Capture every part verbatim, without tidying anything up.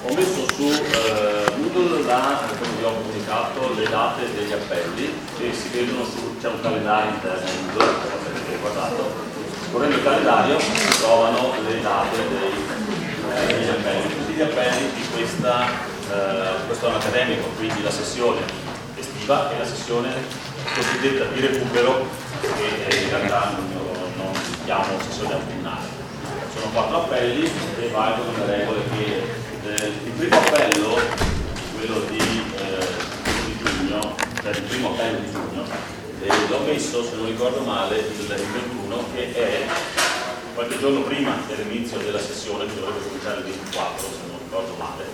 ho messo su eh, Moodle, la, come vi ho comunicato, le date degli appelli che si vedono su, c'è un calendario interno di Moodle, come avete guardato. Scorrendo il calendario si trovano le date dei, eh, degli appelli, tutti gli appelli di questa, eh, questo anno accademico, quindi la sessione estiva e la sessione cosiddetta di recupero, che in realtà non, non chiamo sessione autunnale. Sono quattro appelli e valgono le regole che eh, il primo appello, quello di, eh, di giugno, cioè il primo appello di giugno, eh, l'ho messo, se non ricordo male, il ventuno, che è qualche giorno prima dell'inizio della sessione, che dovrebbe cominciare il ventiquattro, se non ricordo male,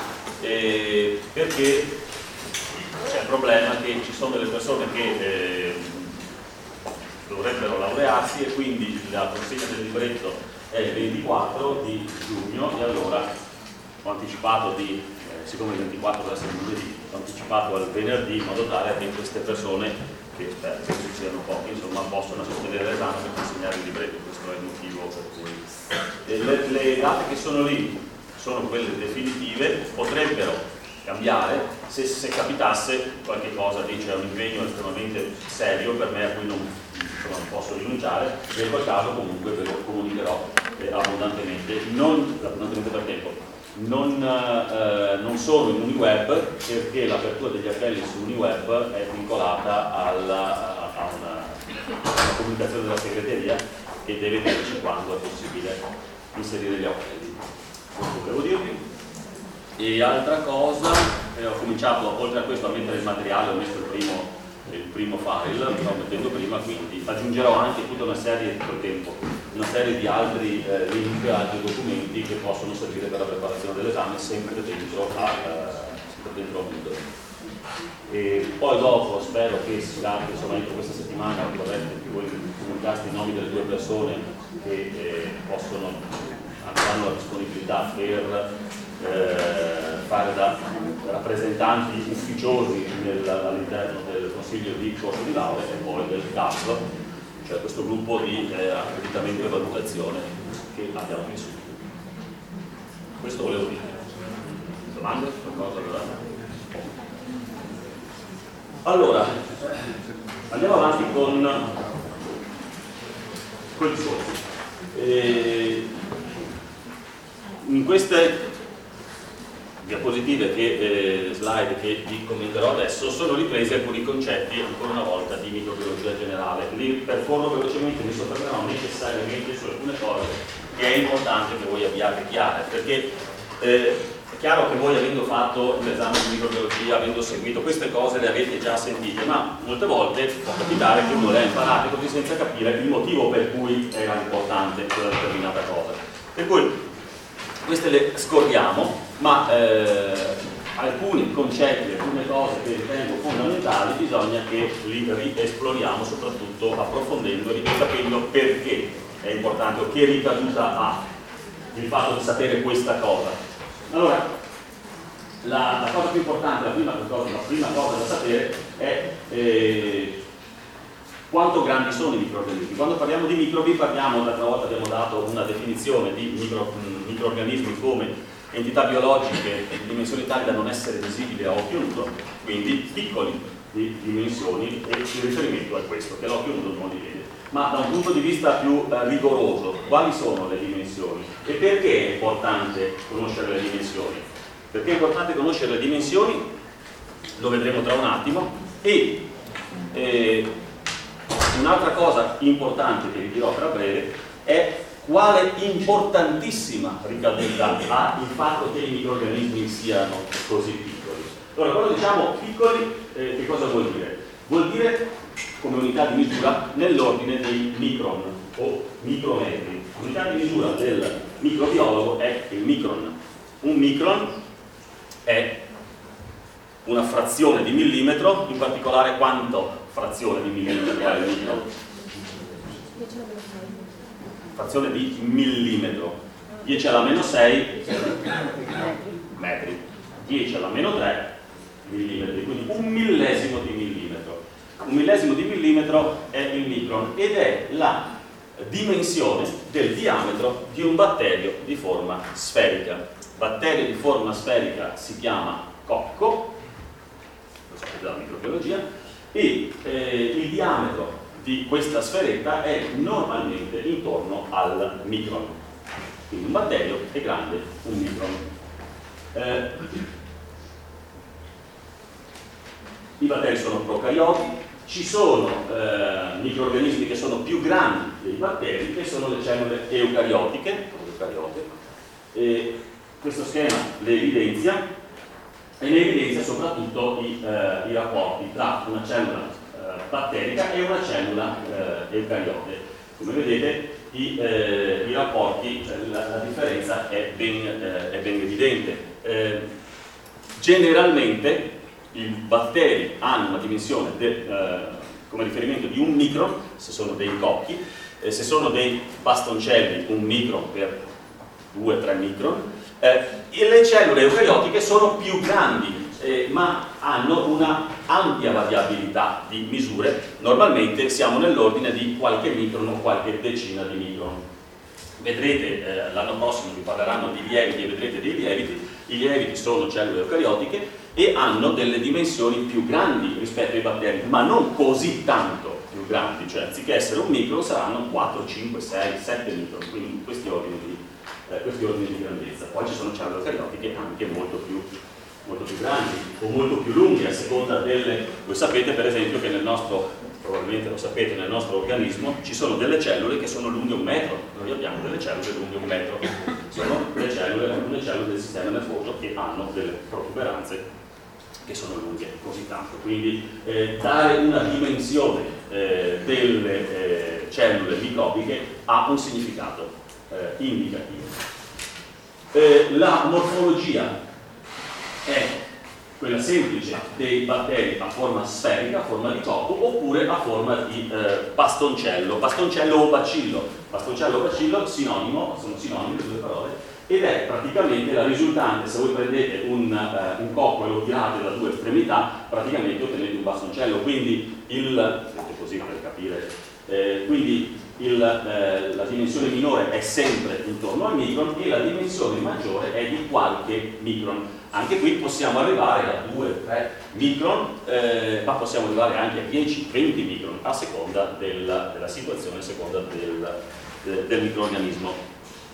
eh, perché c'è il problema che ci sono delle persone che eh, dovrebbero laurearsi e quindi la consegna del libretto è il ventiquattro di giugno e allora ho anticipato di, eh, siccome il ventiquattro deve essere lunedì, ho anticipato al venerdì in modo tale che queste persone, che spero che ci siano poche, insomma, possono sostenere l'esame per consegnare il libretto. Questo è il motivo per cui e le, le date che sono lì sono quelle definitive, potrebbero cambiare se, se capitasse qualche cosa, lì c'è un impegno estremamente serio per me a cui non, insomma, non posso rinunciare, e in quel caso comunque ve lo comunicherò eh, abbondantemente, non abbondantemente per tempo. Non, eh, non sono in UniWeb perché l'apertura degli appelli su UniWeb è vincolata alla, a, una, a una comunicazione della segreteria che deve dirci quando è possibile inserire gli appelli. Questo devo dirvi. E altra cosa, eh, ho cominciato oltre a questo a mettere il materiale, ho messo il primo, il primo file, lo sto mettendo prima, quindi aggiungerò anche tutta una serie col tempo, una serie di altri eh, link, altri documenti che possono servire per la preparazione dell'esame sempre dentro a, eh, sempre dentro a Moodle. E poi dopo spero che si capri, insomma, entro questa settimana vorreste che voi comunicaste i nomi delle due persone che eh, possono, hanno la disponibilità per Eh, fare da rappresentanti ufficiosi all'interno del consiglio di corso di laurea e poi del C A P, cioè questo gruppo di eh, accreditamento e valutazione che abbiamo messo. Questo volevo dire. Domande? Qualcosa allora? Allora, andiamo avanti con con il discorso. Eh, in queste diapositive, che, eh, slide che vi commenterò adesso, sono ripresi alcuni concetti ancora una volta di microbiologia generale. Li percorro velocemente, mi soffermerò necessariamente su alcune cose che è importante che voi abbiate chiare, perché eh, è chiaro che voi, avendo fatto l'esame di microbiologia, avendo seguito queste cose, le avete già sentite, ma molte volte può capitare che uno le ha imparate così senza capire il motivo per cui era importante quella determinata cosa. Per cui queste le scordiamo, ma eh, alcuni concetti, alcune cose che ritengo fondamentali bisogna che li riesploriamo, soprattutto approfondendo e capendo perché è importante o che ricaduta ha il fatto di sapere questa cosa. Allora, la, la cosa più importante, la prima cosa, la prima cosa da sapere è eh, quanto grandi sono i microorganismi. Quando parliamo di microbi parliamo, l'altra volta abbiamo dato una definizione di micro, microorganismi come entità biologiche di dimensioni tali da non essere visibili a occhio nudo, quindi piccoli di dimensioni, e il riferimento è questo, che l'occhio nudo non li vede. Ma da un punto di vista più eh, rigoroso, quali sono le dimensioni? E perché è importante conoscere le dimensioni? Perché è importante conoscere le dimensioni, lo vedremo tra un attimo, e eh, un'altra cosa importante che vi dirò tra breve è quale importantissima ricaduta ha il fatto che i microorganismi siano così piccoli. Allora, quando diciamo piccoli, eh, che cosa vuol dire? Vuol dire come unità di misura nell'ordine dei micron o micrometri. L'unità di misura del microbiologo è il micron. Un micron è una frazione di millimetro, in particolare quanto frazione di millimetro è il micron? Frazione di millimetro, dieci alla meno sei metri, dieci alla meno tre millimetri, quindi un millesimo di millimetro. Un millesimo di millimetro è il micron ed è la dimensione del diametro di un batterio di forma sferica. batterio di forma sferica si chiama cocco, lo sapete dalla microbiologia, e eh, il diametro di questa sferetta è normalmente intorno al micron. Quindi un batterio è grande un micron. Eh, I batteri sono procarioti, ci sono eh, microrganismi che sono più grandi dei batteri, che sono le cellule eucariotiche, eucariote. E questo schema le evidenzia, e ne evidenzia soprattutto i, eh, i rapporti tra una cellula eh, batterica e una cellula eh, eucariote. Come vedete i, eh, i rapporti, cioè la, la differenza è ben, eh, è ben evidente. Eh, generalmente i batteri hanno una dimensione de, eh, come riferimento di un micron, se sono dei cocchi, eh, se sono dei bastoncelli un micron per due tre micron, eh, e le cellule eucariotiche sono più grandi, eh, ma hanno una ampia variabilità di misure. Normalmente siamo nell'ordine di qualche micron o qualche decina di micron. Vedrete, eh, l'anno prossimo vi parleranno di lieviti e vedrete dei lieviti. I lieviti sono cellule eucariotiche e hanno delle dimensioni più grandi rispetto ai batteri, ma non così tanto più grandi, cioè anziché essere un micron saranno quattro, cinque, sei, sette micron, quindi questi ordini di, eh, questi ordini di grandezza. Poi ci sono cellule eucariotiche anche molto più, molto più grandi o molto più lunghe a seconda delle... Voi sapete per esempio che nel nostro, probabilmente lo sapete, nel nostro organismo ci sono delle cellule che sono lunghe un metro, noi abbiamo delle cellule lunghe un metro, sono le cellule, alcune cellule del sistema nervoso che hanno delle protuberanze che sono lunghe così tanto, quindi eh, dare una dimensione eh, delle eh, cellule microbiche ha un significato eh, indicativo. Eh, la morfologia è quella semplice dei batteri a forma sferica, a forma di cocco, oppure a forma di eh, bastoncello, bastoncello o bacillo. Bastoncello o bacillo, sinonimo, sono sinonimi le due parole, ed è praticamente la risultante. Se voi prendete un, uh, un cocco e lo tirate da due estremità, praticamente ottenete un bastoncello, quindi il, così per capire, eh, quindi il, eh, la dimensione minore è sempre intorno al micron e la dimensione maggiore è di qualche micron. Anche qui possiamo arrivare a due tre micron, eh, ma possiamo arrivare anche a dieci venti micron a seconda della, della situazione, a seconda del, del, del microorganismo.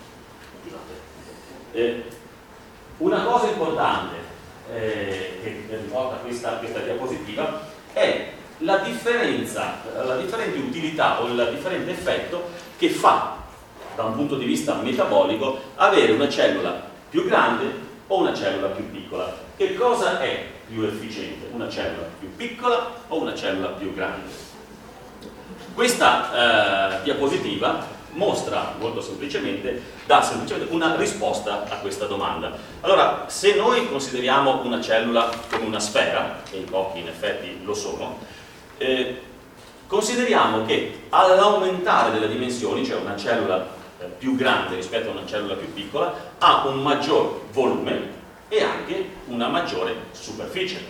Eh, una cosa importante eh, che riporta questa, questa diapositiva è la differenza, la differente utilità o il differente effetto che fa da un punto di vista metabolico avere una cellula più grande o una cellula più piccola. Che cosa è più efficiente? Una cellula più piccola o una cellula più grande? Questa eh, diapositiva mostra molto semplicemente, dà semplicemente una risposta a questa domanda. Allora, se noi consideriamo una cellula come una sfera, e i cocchi in effetti lo sono, eh, consideriamo che all'aumentare delle dimensioni, cioè una cellula eh, più grande rispetto a una cellula più piccola, ha un maggior volume e anche una maggiore superficie.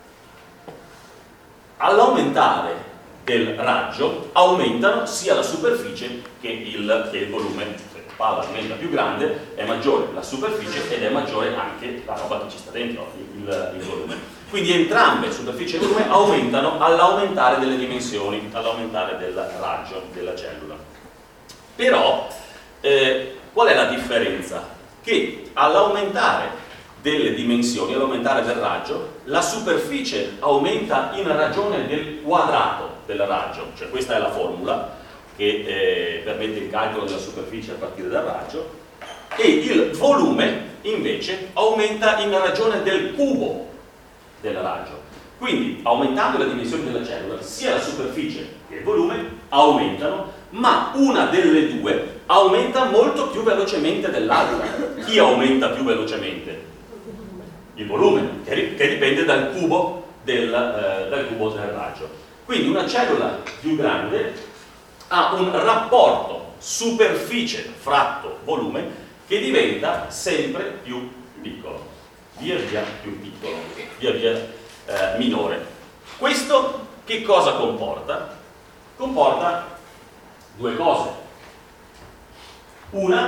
All'aumentare del raggio aumentano sia la superficie che il, che il volume. Se la palla diventa più grande è maggiore la superficie ed è maggiore anche la roba che ci sta dentro, il, il volume. Quindi entrambe, superficie e volume, aumentano all'aumentare delle dimensioni, all'aumentare del raggio della cellula. Però eh, qual è la differenza? Che all'aumentare delle dimensioni, all'aumentare del raggio, la superficie aumenta in ragione del quadrato del raggio, cioè questa è la formula che eh, permette il calcolo della superficie a partire dal raggio, e il volume invece aumenta in ragione del cubo del raggio. Quindi aumentando le dimensioni della cellula sia la superficie che il volume aumentano, ma una delle due aumenta molto più velocemente dell'altra. Chi aumenta più velocemente? Il volume, che, che dipende dal cubo del, eh, dal cubo del raggio. Quindi una cellula più grande ha un rapporto superficie fratto volume che diventa sempre più piccolo, via via più piccolo, via via eh, minore. Questo che cosa comporta? Comporta due cose. Una,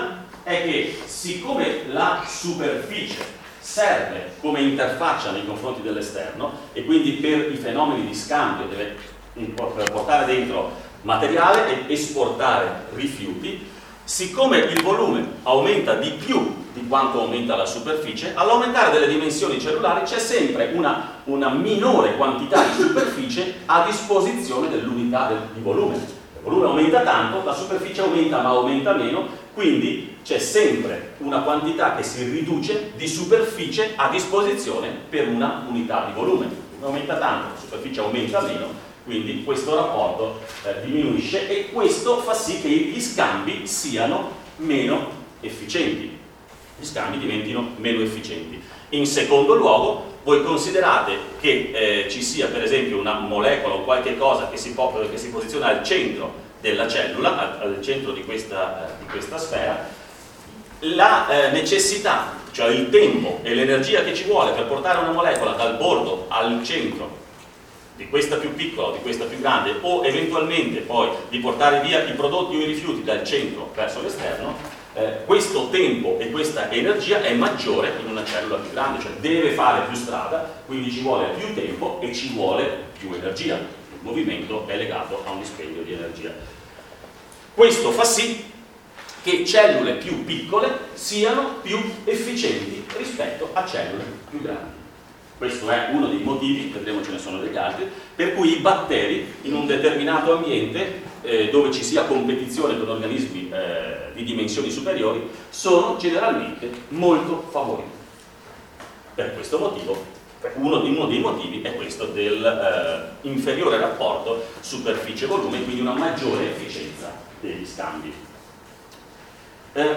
è che siccome la superficie serve come interfaccia nei confronti dell'esterno e quindi per i fenomeni di scambio deve portare dentro materiale e esportare rifiuti, siccome il volume aumenta di più di quanto aumenta la superficie, all'aumentare delle dimensioni cellulari c'è sempre una, una minore quantità di superficie a disposizione dell'unità del, di volume. Il volume aumenta tanto, la superficie aumenta ma aumenta meno, quindi c'è sempre una quantità che si riduce di superficie a disposizione per una unità di volume. Aumenta tanto, la superficie aumenta meno, quindi questo rapporto eh, diminuisce e questo fa sì che gli scambi siano meno efficienti, gli scambi diventino meno efficienti. In secondo luogo, voi considerate che eh, ci sia per esempio una molecola o qualche cosa che si, può, che si posiziona al centro della cellula, al, al centro di questa, eh, di questa sfera, la eh, necessità, cioè il tempo e l'energia che ci vuole per portare una molecola dal bordo al centro di questa più piccola o di questa più grande, o eventualmente poi di portare via i prodotti o i rifiuti dal centro verso l'esterno, eh, questo tempo e questa energia è maggiore in una cellula più grande, cioè deve fare più strada, quindi ci vuole più tempo e ci vuole più energia. Il movimento è legato a un dispendio di energia. Questo fa sì che cellule più piccole siano più efficienti rispetto a cellule più grandi. Questo è uno dei motivi, vedremo ce ne sono degli altri, per cui i batteri in un determinato ambiente eh, dove ci sia competizione con organismi eh, di dimensioni superiori sono generalmente molto favoriti. Per questo motivo, uno, uno dei motivi è questo del eh, inferiore rapporto superficie-volume, quindi una maggiore efficienza degli scambi. Eh,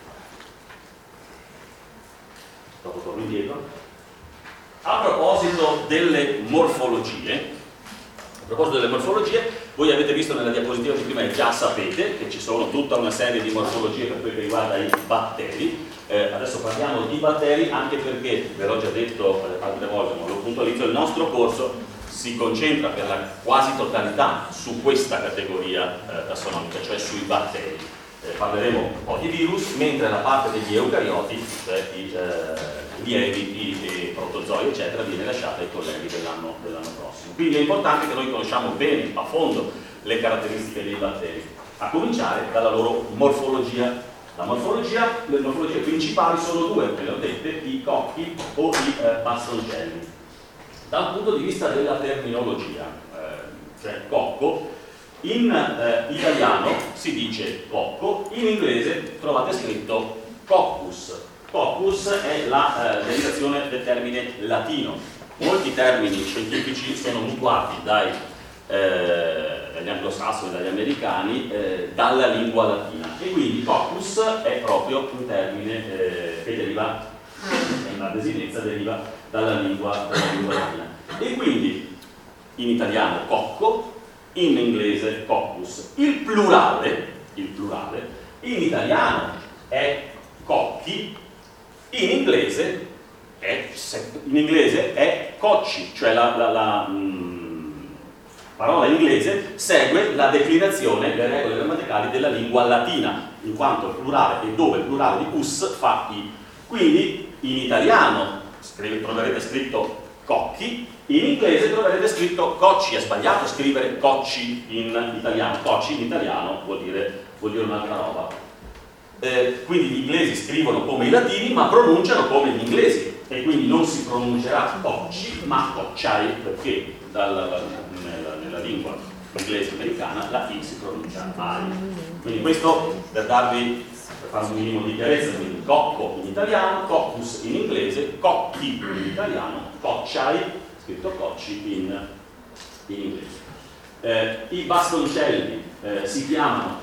dopo torno indietro. A proposito delle morfologie, a proposito delle morfologie, voi avete visto nella diapositiva di prima e già sapete che ci sono tutta una serie di morfologie per quel che riguarda i batteri. Eh, adesso parliamo di batteri anche perché, ve l'ho già detto eh, altre volte, ma lo puntualizzo, il nostro corso si concentra per la quasi totalità su questa categoria eh, tassonomica, cioè sui batteri. Eh, parleremo un po' di virus, mentre la parte degli eucarioti, cioè i eh, lieviti e protozoi eccetera, viene lasciata ai colleghi dell'anno dell'anno prossimo. Quindi è importante che noi conosciamo bene a fondo le caratteristiche dei batteri, a cominciare dalla loro morfologia. La morfologia, le morfologie principali sono due, ve le ho dette, i cocchi o i eh, bastoncelli. Dal punto di vista della terminologia, eh, cioè cocco, in eh, italiano si dice cocco, in inglese trovate scritto coccus. Coccus è la eh, derivazione del termine latino. Molti termini scientifici sono mutuati dai, eh, dagli anglosassoni, dagli americani, eh, dalla lingua latina. E quindi coccus è proprio un termine eh, che deriva, la desinenza deriva dalla lingua, dalla lingua latina. E quindi in italiano cocco, in inglese coccus. Il plurale, il plurale in italiano è cocchi, in inglese è, in inglese è cocci, cioè la, la, la mh, parola inglese segue la declinazione, le regole grammaticali della lingua latina, in quanto il plurale e dove il plurale di us fa i. Quindi in italiano scrive, troverete scritto cocchi, in inglese troverete scritto cocci. È sbagliato scrivere cocci in italiano, cocci in italiano vuol dire, vuol dire un'altra roba. Eh, quindi gli inglesi scrivono come i latini ma pronunciano come gli inglesi e quindi non si pronuncerà cocci ma cocciai, perché dalla, nella, nella lingua inglese americana la I si pronuncia ai. Quindi questo per darvi, per fare un minimo di chiarezza, quindi cocco in italiano, coccus in inglese, cocchi in italiano, cocciai, scritto cocci in, in inglese. Eh, I bastoncelli eh, si chiamano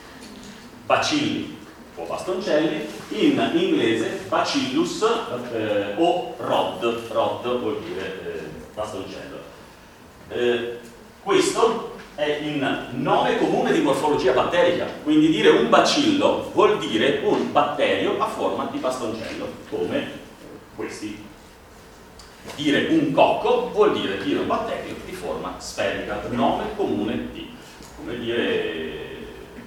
bacilli o bastoncelli, in inglese bacillus eh, o rod, rod vuol dire eh, bastoncello. Eh, questo è il nome comune di morfologia batterica, quindi dire un bacillo vuol dire un batterio a forma di bastoncello, come questi. Dire un cocco vuol dire dire un batterio di forma sferica, nome comune di, come dire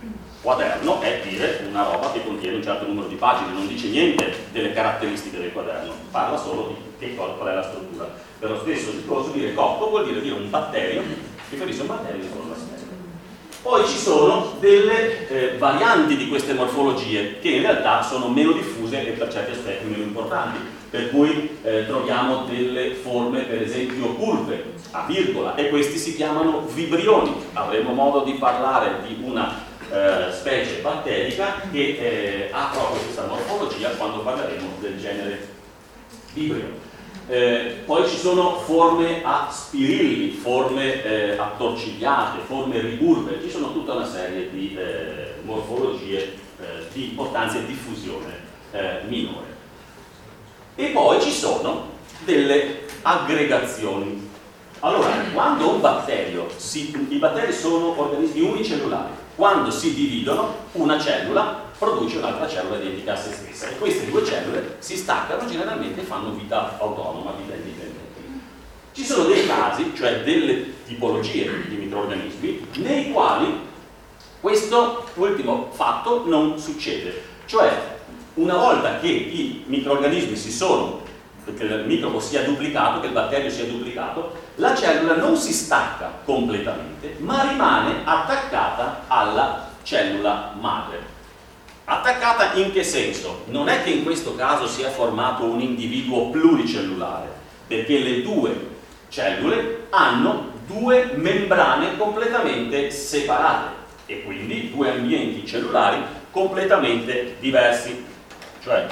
quaderno è dire una roba che contiene un certo numero di pagine, non dice niente delle caratteristiche del quaderno, parla solo di che cosa, qual è la struttura. Per lo stesso discorso dire cocco vuol dire dire un batterio, riferisce a un batterio di forma simmetrica. Poi ci sono delle eh, varianti di queste morfologie che in realtà sono meno diffuse e per certi aspetti meno importanti, per cui eh, troviamo delle forme per esempio curve a virgola e questi si chiamano vibrioni. Avremo modo di parlare di una eh, specie batterica che eh, ha proprio questa morfologia quando parleremo del genere vibrio. Eh, poi ci sono forme a spirilli, forme eh, attorcigliate, forme ricurve, ci sono tutta una serie di eh, morfologie eh, di importanza e diffusione eh, minore. E poi ci sono delle aggregazioni. Allora, quando un batterio, si, i batteri sono organismi unicellulari, quando si dividono una cellula produce un'altra cellula identica a se stessa e queste due cellule si staccano generalmente e fanno vita autonoma, vita indipendente. Ci sono dei casi, cioè delle tipologie di microrganismi, nei quali questo ultimo fatto non succede, cioè una volta che i microrganismi si sono, che il microbo sia duplicato, che il batterio sia duplicato, la cellula non si stacca completamente, ma rimane attaccata alla cellula madre. Attaccata in che senso? Non è che in questo caso si è formato un individuo pluricellulare, perché le due cellule hanno due membrane completamente separate e quindi due ambienti cellulari completamente diversi. Cioè,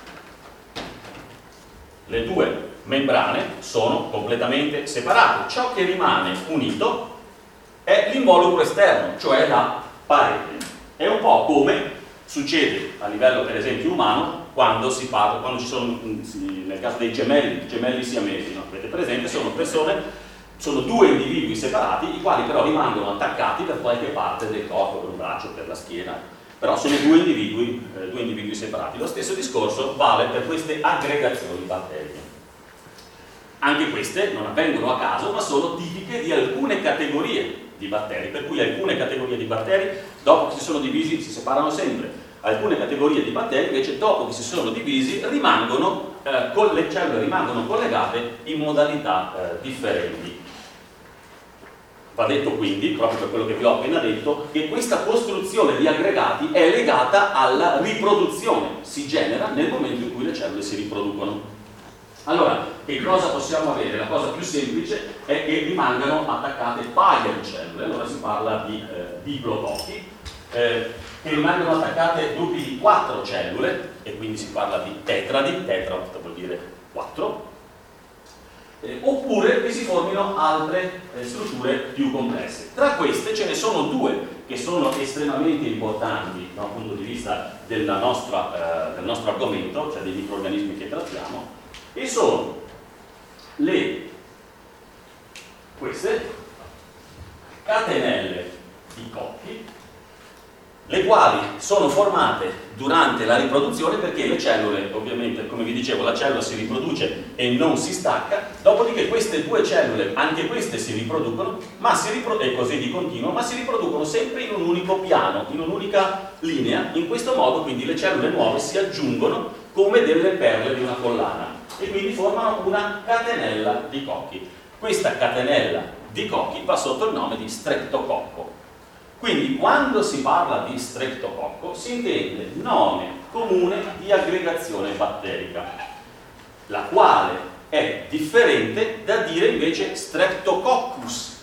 le due membrane sono completamente separate. Ciò che rimane unito è l'involucro esterno, cioè la parete. È un po' come succede a livello per esempio umano quando si parla, quando ci sono, nel caso dei gemelli, gemelli siamesi, no? Avete presente? Sono persone, sono due individui separati, i quali però rimangono attaccati per qualche parte del corpo, per un braccio, per la schiena, però sono due individui, eh, due individui separati. Lo stesso discorso vale per queste aggregazioni batteriche. Anche queste non avvengono a caso, ma sono tipiche di alcune categorie di batteri, per cui alcune categorie di batteri, dopo che si sono divisi, si separano sempre. Alcune categorie di batteri invece, dopo che si sono divisi, rimangono, eh, con le cellule rimangono collegate in modalità eh, differenti. Va detto quindi, proprio per quello che vi ho appena detto, che questa costruzione di aggregati è legata alla riproduzione, si genera nel momento in cui le cellule si riproducono. Allora, che cosa possiamo avere? La cosa più semplice è che rimangano attaccate paia di cellule, allora si parla di eh, diplococchi, eh, che rimangono attaccate gruppi di quattro cellule, e quindi si parla di tetradi, tetra vuol dire quattro, eh, oppure che si formino altre eh, strutture più complesse. Tra queste ce ne sono due che sono estremamente importanti dal punto di vista della nostra, eh, del nostro argomento, cioè dei microrganismi che trattiamo, e sono le queste catenelle di cocchi, le quali sono formate durante la riproduzione perché le cellule, ovviamente come vi dicevo, la cellula si riproduce e non si stacca, dopodiché queste due cellule, anche queste si riproducono, ma si ripro- e così di continuo, ma si riproducono sempre in un unico piano, in un'unica linea. In questo modo quindi le cellule nuove si aggiungono come delle perle di una collana e quindi formano una catenella di cocchi. Questa catenella di cocchi va sotto il nome di streptococco. Quindi quando si parla di streptococco si intende nome comune di aggregazione batterica, la quale è differente da dire invece streptococcus.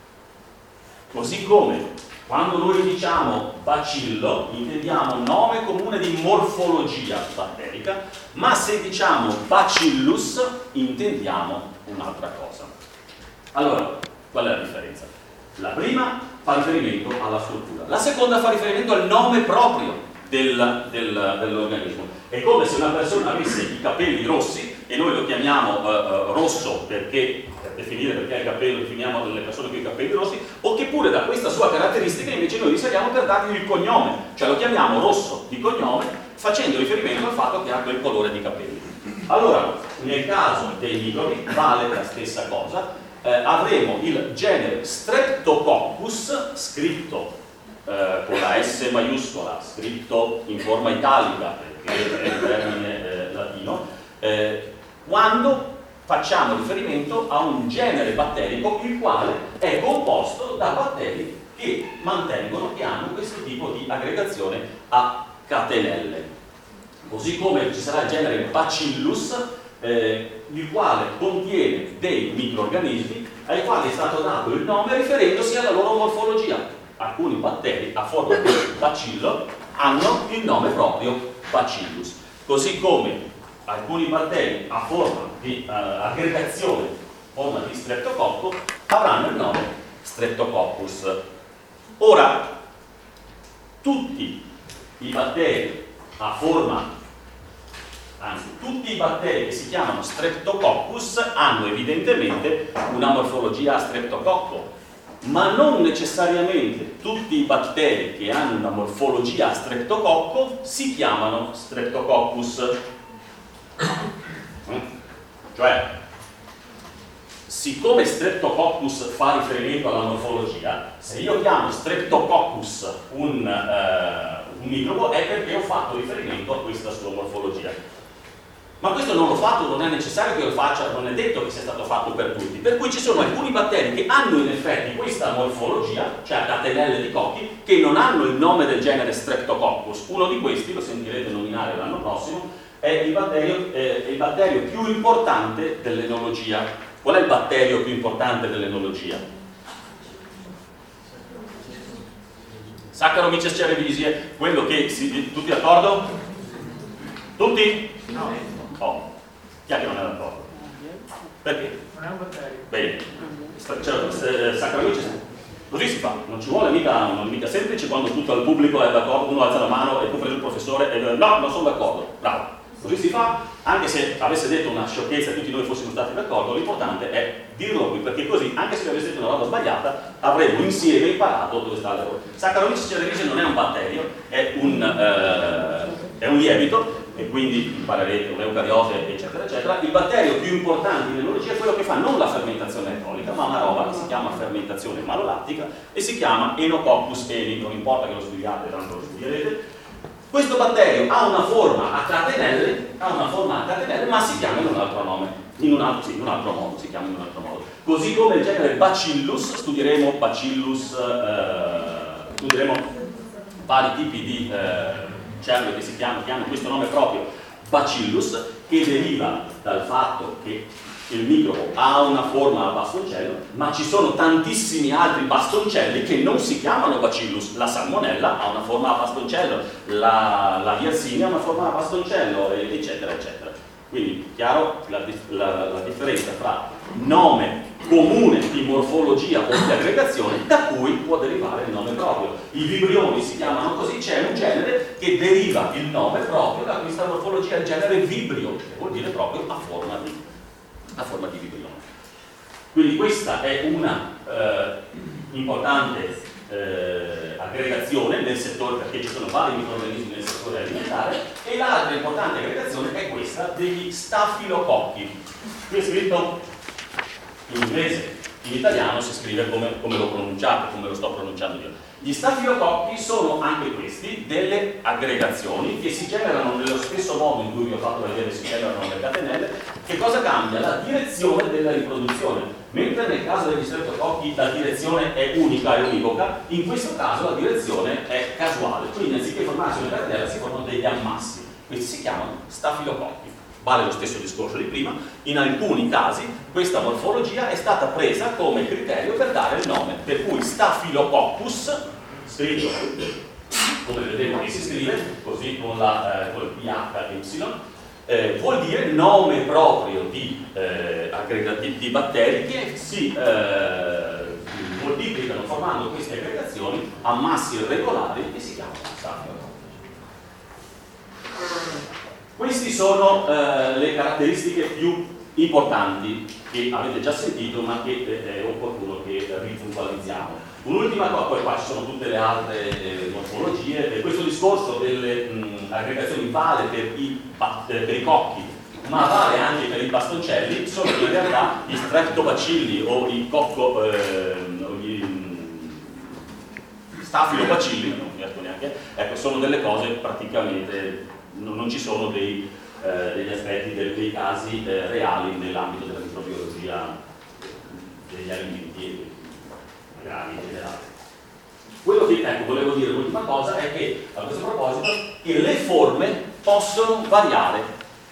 Così come quando noi diciamo bacillo intendiamo nome comune di morfologia batterica, ma se diciamo bacillus intendiamo un'altra cosa. Allora, qual è la differenza? La prima fa riferimento alla struttura, la seconda fa riferimento al nome proprio del, del, dell'organismo. È come se una persona avesse i capelli rossi e noi lo chiamiamo uh, uh, rosso perché, per definire perché ha il capello, definiamo delle persone con i capelli rossi, o che pure da questa sua caratteristica invece noi risaliamo per dargli il cognome, cioè lo chiamiamo rosso di cognome facendo riferimento al fatto che ha quel colore di capelli. Allora, nel caso dei microbi vale la stessa cosa. Eh, avremo il genere Streptococcus, scritto eh, con la S maiuscola, scritto in forma italica, perché è un termine eh, latino, eh, quando facciamo riferimento a un genere batterico il quale è composto da batteri che mantengono, che hanno questo tipo di aggregazione a catenelle. Così come ci sarà il genere Bacillus, eh, il quale contiene dei microrganismi ai quali è stato dato il nome riferendosi alla loro morfologia. Alcuni batteri a forma di bacillo hanno il nome proprio Bacillus, così come alcuni batteri a forma di uh, aggregazione, forma di streptococco, avranno il nome Streptococcus. Ora, tutti i batteri a forma, anzi, tutti i batteri che si chiamano Streptococcus hanno evidentemente una morfologia a streptococco, ma non necessariamente tutti i batteri che hanno una morfologia a streptococco si chiamano Streptococcus. Cioè, siccome Streptococcus fa riferimento alla morfologia, se io chiamo Streptococcus un, uh, un microbo è perché ho fatto riferimento a questa sua morfologia. Ma questo non l'ho fatto, non è necessario che lo faccia, non è detto che sia stato fatto per tutti. Per cui ci sono alcuni batteri che hanno in effetti questa morfologia, cioè catenelle di cocchi, che non hanno il nome del genere Streptococcus. Uno di questi, lo sentirete nominare l'anno prossimo, è il batterio, eh, il batterio più importante dell'enologia. Qual è il batterio più importante dell'enologia? Saccharomyces cerevisiae, quello che si, tutti d'accordo? Tutti? No. Oh, chi è che non è d'accordo? Perché? Non è un batterio. Bene, cioè, Saccharomyces, così si fa, non ci vuole mica, non è mica semplice quando tutto il pubblico è d'accordo, uno alza la mano e compreso il professore e no, non sono d'accordo, bravo. Così si fa, anche se avesse detto una sciocchezza e tutti noi fossimo stati d'accordo, l'importante è dirlo qui, perché così, anche se avesse detto una roba sbagliata, avremmo insieme imparato dove sta l'errore. Saccharomyces cerevisiae non è un batterio, è un, eh, è un lievito, e quindi imparerete un'eucariote, eccetera, eccetera. Il batterio più importante in enologia è quello che fa non la fermentazione alcolica, ma una roba che si chiama fermentazione malolattica e si chiama Enococcus eni, non importa che lo studiate, tanto lo studierete. Questo batterio ha una forma a catenelle, ha una forma a catenelle, ma si chiama in un altro nome, in un altro, sì, in un altro modo, si chiama in un altro modo. Così come il genere Bacillus, studieremo Bacillus, eh, studieremo vari tipi di eh, cellule che si chiamano, che hanno questo nome proprio, Bacillus, che deriva dal fatto che il microbo ha una forma a bastoncello, ma ci sono tantissimi altri bastoncelli che non si chiamano Bacillus. La salmonella ha una forma a bastoncello, la, la Yersinia ha una forma a bastoncello, eccetera, eccetera. Quindi, chiaro la, la, la differenza tra nome comune di morfologia o di aggregazione da cui può derivare il nome proprio. I vibrioni si chiamano così, c'è un genere che deriva il nome proprio da questa morfologia, il genere vibrio, che vuol dire proprio a forma di a forma di vibrione. Quindi questa è una eh, importante eh, aggregazione nel settore, perché ci sono vari microrganismi nel settore alimentare, e l'altra importante aggregazione è questa degli stafilococchi. Qui è scritto in inglese, in italiano si scrive come, come lo pronunciate, come lo sto pronunciando io. Gli stafilococchi sono anche questi delle aggregazioni che si generano nello stesso modo in cui vi ho fatto vedere si generano le catenelle. Che cosa cambia? La direzione della riproduzione. Mentre nel caso degli streptococchi la direzione è unica e univoca, in questo caso la direzione è casuale. Quindi anziché formarsi una catenella si formano degli ammassi. Questi si chiamano stafilococchi. Vale lo stesso discorso di prima, in alcuni casi questa morfologia è stata presa come criterio per dare il nome, per cui Staphylococcus, scritto come vedete che si scrive, così con, la, eh, con il P H Y, eh, vuol dire nome proprio di, eh, aggregati, di batteri che si eh, moltiplicano formando queste aggregazioni a massi irregolari che si chiamano Staphylococcus. Queste sono eh, le caratteristiche più importanti che avete già sentito, ma che eh, è opportuno che ripuntualizziamo. Un'ultima cosa, poi qua ci sono tutte le altre eh, morfologie. Eh, questo discorso delle mh, aggregazioni vale per i, eh, per i cocchi, ma vale anche per i bastoncelli, solo che in realtà gli streptobacilli o i cocco, eh, o gli, stafilobacilli, non riesco neanche, ecco, sono delle cose praticamente, non, non ci sono dei, eh, degli aspetti, dei, dei casi eh, reali nell'ambito della microbiologia degli alimenti e gravi in generale. Quello che ecco, volevo dire, l'ultima cosa è che a questo proposito che le forme possono variare.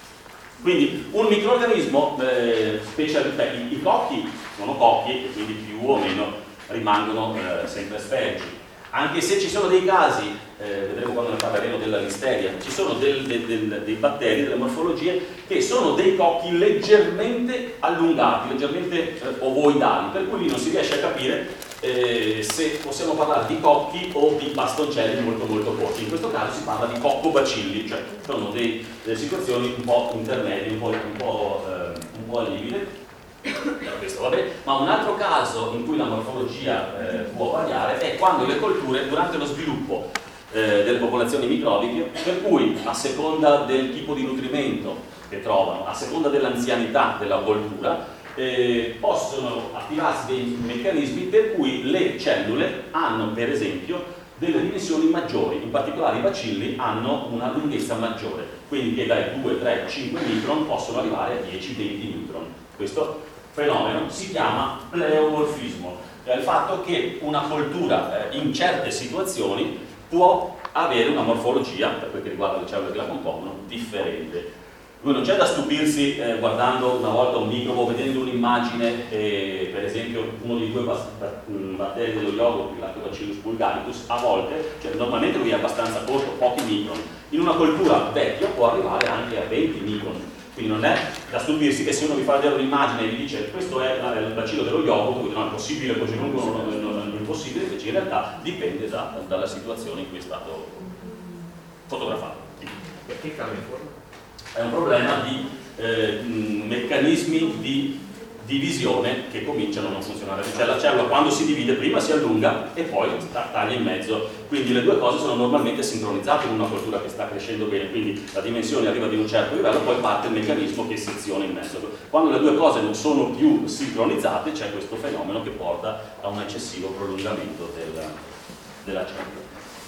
Quindi un microrganismo, eh, special, beh, i, i cocchi sono cocchi e quindi più o meno rimangono eh, sempre sferici. Anche se ci sono dei casi, eh, vedremo quando ne parleremo della listeria, ci sono del, del, del, dei batteri, delle morfologie che sono dei cocchi leggermente allungati, leggermente eh, ovoidali, per cui lì non si riesce a capire eh, se possiamo parlare di cocchi o di bastoncelli molto molto corti. In questo caso si parla di coccobacilli, cioè sono dei, delle situazioni un po' intermedie, un po', un po', eh, un po' livide. Questo, vabbè. Ma un altro caso in cui la morfologia eh, può variare è quando le colture, durante lo sviluppo eh, delle popolazioni microbiche, per cui a seconda del tipo di nutrimento che trovano, a seconda dell'anzianità della coltura, eh, possono attivarsi dei meccanismi per cui le cellule hanno, per esempio, delle dimensioni maggiori, in particolare i bacilli hanno una lunghezza maggiore, quindi che dai due, tre, cinque micron possono arrivare a dieci venti micron. Questo fenomeno si chiama pleomorfismo, cioè il fatto che una coltura eh, in certe situazioni può avere una morfologia, per quel che riguarda le cellule che la compongono, differente. Non c'è da stupirsi eh, guardando una volta un microbo, vedendo un'immagine, eh, per esempio uno dei due batteri dello yogurt, il Lactobacillus bulgaricus, a volte, cioè normalmente lui è abbastanza corto, pochi micron, in una coltura vecchia può arrivare anche a venti micron. Quindi non è da stupirsi che se uno vi fa vedere un'immagine e vi dice questo è il bacillo dello yogurt, quindi non è possibile, così lungo non, non, non è impossibile, invece in realtà dipende da, dalla situazione in cui è stato fotografato. Perché cambia forma? È un problema di eh, meccanismi di divisione che cominciano a non funzionare. Cioè la cellula quando si divide prima si allunga e poi taglia in mezzo, quindi le due cose sono normalmente sincronizzate in una coltura che sta crescendo bene, quindi la dimensione arriva di un certo livello, poi parte il meccanismo che seziona in mezzo. Quando le due cose non sono più sincronizzate c'è questo fenomeno che porta a un eccessivo prolungamento del, della cellula.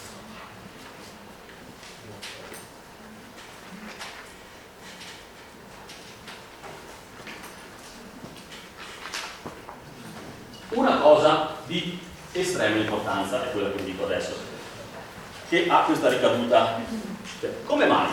Una cosa di estrema importanza è quella che vi dico adesso, che ha questa ricaduta. Come mai?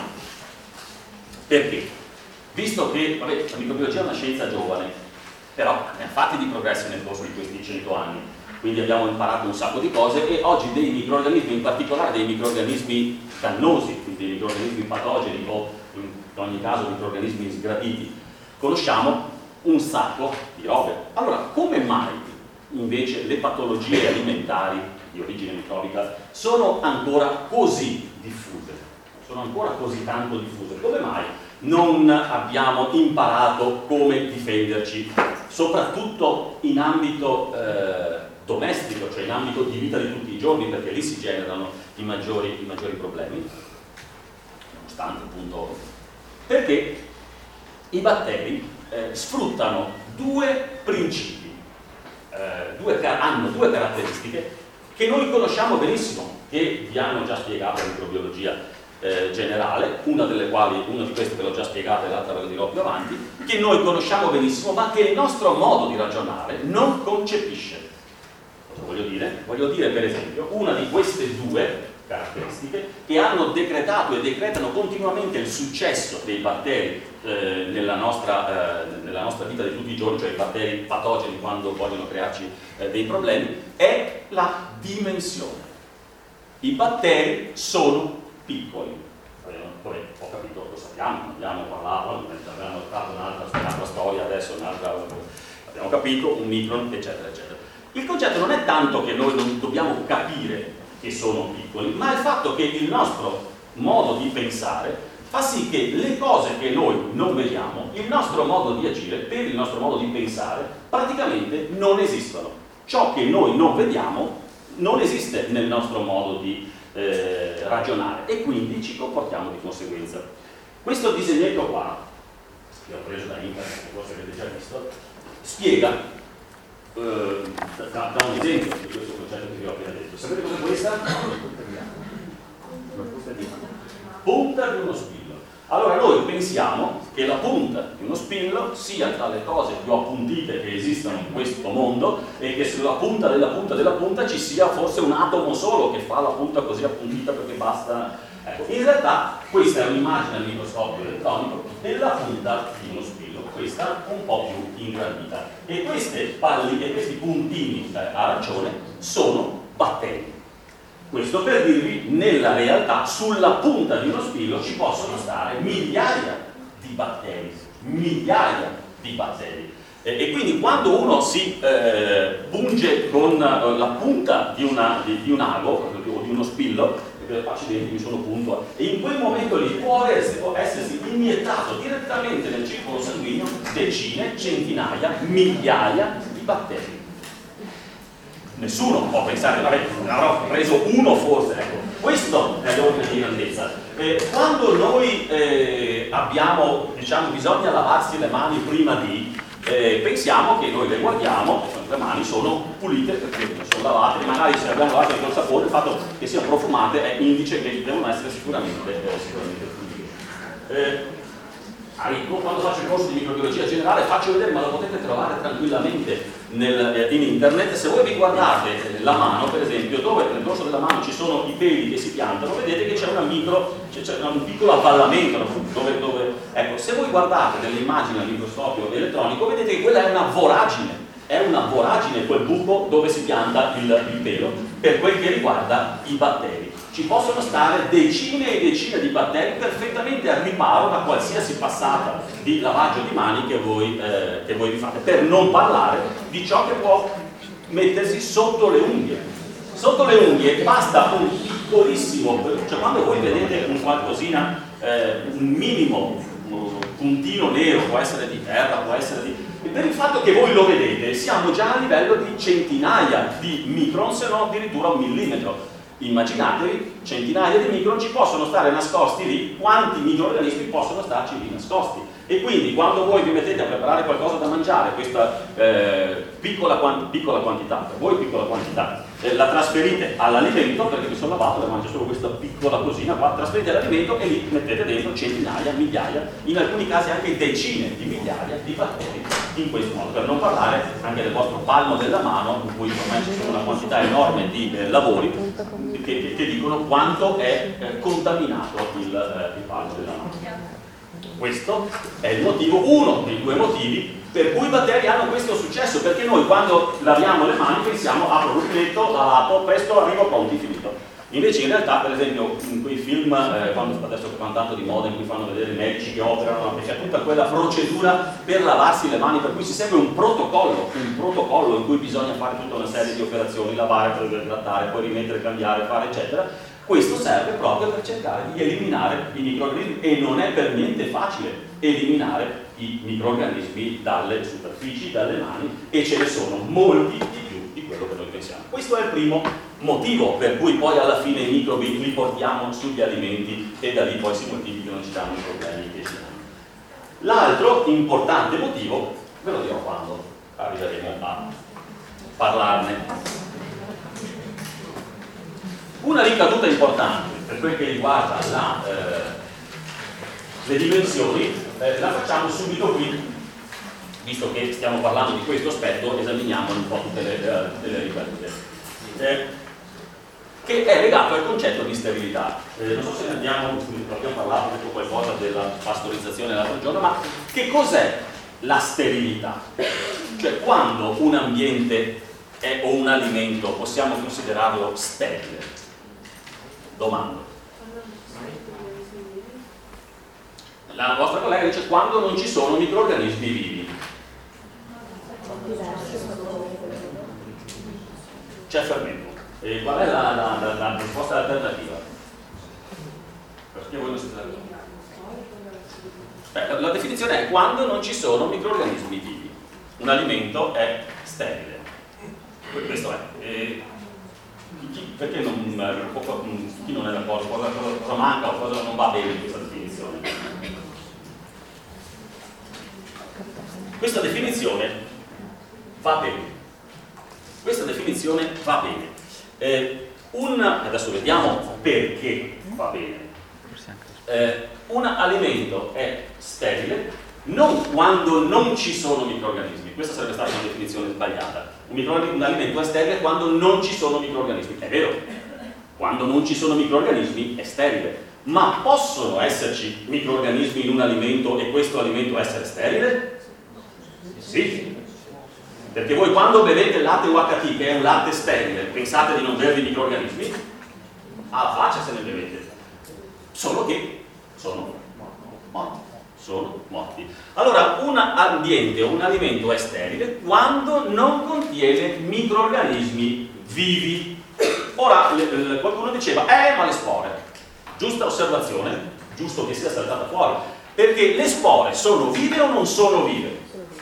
Perché? Visto che vabbè, la microbiologia è una scienza giovane, però ne ha fatti di progressi nel corso di questi cento anni, quindi abbiamo imparato un sacco di cose e oggi dei microrganismi, in particolare dei microrganismi dannosi, quindi dei microrganismi patogeni o in ogni caso microrganismi sgraditi, conosciamo un sacco di robe. Allora, come mai invece le patologie alimentari di origine microbica sono ancora così diffuse, sono ancora così tanto diffuse? Come mai non abbiamo imparato come difenderci, soprattutto in ambito eh, domestico, cioè in ambito di vita di tutti i giorni, perché lì si generano i maggiori, i maggiori problemi, nonostante appunto, perché i batteri eh, sfruttano due principi. Eh, due, hanno due caratteristiche che noi conosciamo benissimo, che vi hanno già spiegato la microbiologia eh, generale, una delle quali, una di queste ve l'ho già spiegata e l'altra ve la dirò più avanti, che noi conosciamo benissimo ma che il nostro modo di ragionare non concepisce. Cosa voglio dire? Voglio dire per esempio una di queste due caratteristiche che hanno decretato e decretano continuamente il successo dei batteri eh, nella, nostra, eh, nella nostra vita di tutti i giorni, cioè i batteri patogeni quando vogliono crearci eh, dei problemi, è la dimensione. I batteri sono piccoli. Poi ho capito, lo sappiamo, abbiamo parlato, abbiamo fatto un'altra, un'altra storia, adesso un'altra, abbiamo capito, un micron, eccetera, eccetera. Il concetto non è tanto che noi non dobbiamo capire che sono piccoli, ma il fatto che il nostro modo di pensare fa sì che le cose che noi non vediamo, il nostro modo di agire, per il nostro modo di pensare, praticamente non esistono. Ciò che noi non vediamo non esiste nel nostro modo di eh, ragionare e quindi ci comportiamo di conseguenza. Questo disegnetto qua, che ho preso da internet, che forse avete già visto, spiega eh, da, da un esempio di questo concetto che vi ho appena detto. Sapete cos'è questa? Punta di uno spillo. Allora noi pensiamo che la punta di uno spillo sia tra le cose più appuntite che esistono in questo mondo e che sulla punta della punta della punta ci sia forse un atomo solo che fa la punta così appuntita perché basta. Ecco, in realtà questa è un'immagine al microscopio elettronico della punta di uno spillo, questa un po' più ingrandita. E queste palli e questi puntini eh, arancione sono batteri. Questo per dirvi, nella realtà, sulla punta di uno spillo ci possono stare migliaia di batteri, migliaia di batteri. E, e quindi quando uno si eh, punge con eh, la punta di, una, di, di un ago o di uno spillo, perché accidenti mi sono punto, e in quel momento lì può, essere, può essersi iniettato direttamente nel circolo sanguigno decine, centinaia, migliaia di batteri. Nessuno può pensare, vabbè, ne avrò preso uno forse, ecco. Questo è l'ordine di grandezza. Eh, quando noi eh, abbiamo, diciamo, bisogna lavarsi le mani prima di, eh, pensiamo che noi le guardiamo, le mani sono pulite perché sono lavate, magari se abbiamo lavato col sapone, il fatto che siano profumate è indice che devono essere sicuramente, eh, sicuramente pulite. Eh, quando faccio il corso di microbiologia generale faccio vedere, ma lo potete trovare tranquillamente nel, eh, in internet. Se voi vi guardate la mano, per esempio, dove nel dorso della mano ci sono i peli che si piantano, vedete che c'è una micro, c'è un piccolo avvallamento dove, dove, ecco, se voi guardate delle immagini al microscopio elettronico vedete che quella è una voragine, è una voragine quel buco dove si pianta il, il pelo per quel che riguarda i batteri. Ci possono stare decine e decine di batteri perfettamente al riparo da qualsiasi passata di lavaggio di mani che voi, eh, che voi vi fate, per non parlare di ciò che può mettersi sotto le unghie. Sotto le unghie basta un piccolissimo, cioè quando voi vedete un qualcosina, eh, un minimo un puntino nero, può essere di terra, può essere di... E per il fatto che voi lo vedete siamo già a livello di centinaia di micron, se non addirittura un millimetro. Immaginatevi, centinaia di micron ci possono stare nascosti lì, quanti microorganismi possono starci lì nascosti. E quindi quando voi vi mettete a preparare qualcosa da mangiare, questa eh, piccola, piccola quantità, per voi piccola quantità, eh, la trasferite all'alimento, perché mi sono lavato, la mangio solo questa piccola cosina qua, trasferite all'alimento e lì mettete dentro centinaia, migliaia, in alcuni casi anche decine di migliaia di batteri in questo modo, per non parlare anche del vostro palmo della mano, in cui ormai ci sono una quantità enorme di eh, lavori che, che, che dicono quanto è eh, contaminato il, eh, il palmo della mano. Questo è il motivo, uno dei due motivi per cui i batteri hanno questo successo, perché noi quando laviamo le mani pensiamo a rubinetto, lavato, presto arrivo, pronti, finito. Invece in realtà, per esempio, in quei film, eh, quando adesso che fanno tanto di moda, in cui fanno vedere i medici che operano, c'è tutta quella procedura per lavarsi le mani, per cui si segue un protocollo, un protocollo in cui bisogna fare tutta una serie di operazioni, lavare, poi grattare, poi rimettere, cambiare, fare, eccetera. Questo serve proprio per cercare di eliminare i microrganismi e non è per niente facile eliminare i microrganismi dalle superfici, dalle mani, e ce ne sono molti di più di quello che noi pensiamo. Questo è il primo motivo per cui poi alla fine i microbi li portiamo sugli alimenti e da lì poi si moltiplicano, ci danno i problemi che si hanno. L'altro importante motivo ve lo dirò quando arriveremo a parlarne. Una ricaduta importante per quel che riguarda la, eh, le dimensioni eh, la facciamo subito qui, visto che stiamo parlando di questo aspetto, esaminiamo un po' tutte le, eh, tutte le ricadute, eh, che è legato al concetto di sterilità. Eh, non so se ne abbiamo, abbiamo parlato, ho detto qualcosa della pastorizzazione l'altro giorno, ma che cos'è la sterilità? Cioè quando un ambiente è, o un alimento possiamo considerarlo sterile? Domando. La vostra collega dice quando non ci sono microrganismi vivi. C'è fermento. E qual è la, la, la, la risposta alternativa? Perché voi non siete Beh, la, la definizione è quando non ci sono microrganismi vivi. Un alimento è sterile. Questo è. E, Chi, perché non, chi non è d'accordo? Cosa, cosa manca o cosa non va bene in questa definizione? Questa definizione va bene. Questa definizione va bene. Eh, un, adesso vediamo perché va bene. Eh, un alimento è sterile non quando non ci sono microrganismi. Questa sarebbe stata una definizione sbagliata. Un, un alimento è sterile quando non ci sono microrganismi. È vero, quando non ci sono microrganismi è sterile. Ma possono esserci microrganismi in un alimento e questo alimento essere sterile? Sì. Perché voi quando bevete il latte U H T, che è un latte sterile, pensate di non bervi microrganismi? Alla faccia se ne bevete. Solo che sono morti. Sono morti. Allora, un ambiente o un alimento è sterile quando non contiene microrganismi vivi. Ora, qualcuno diceva, eh, ma le spore. Giusta osservazione, giusto che sia saltata fuori, perché le spore sono vive o non sono vive?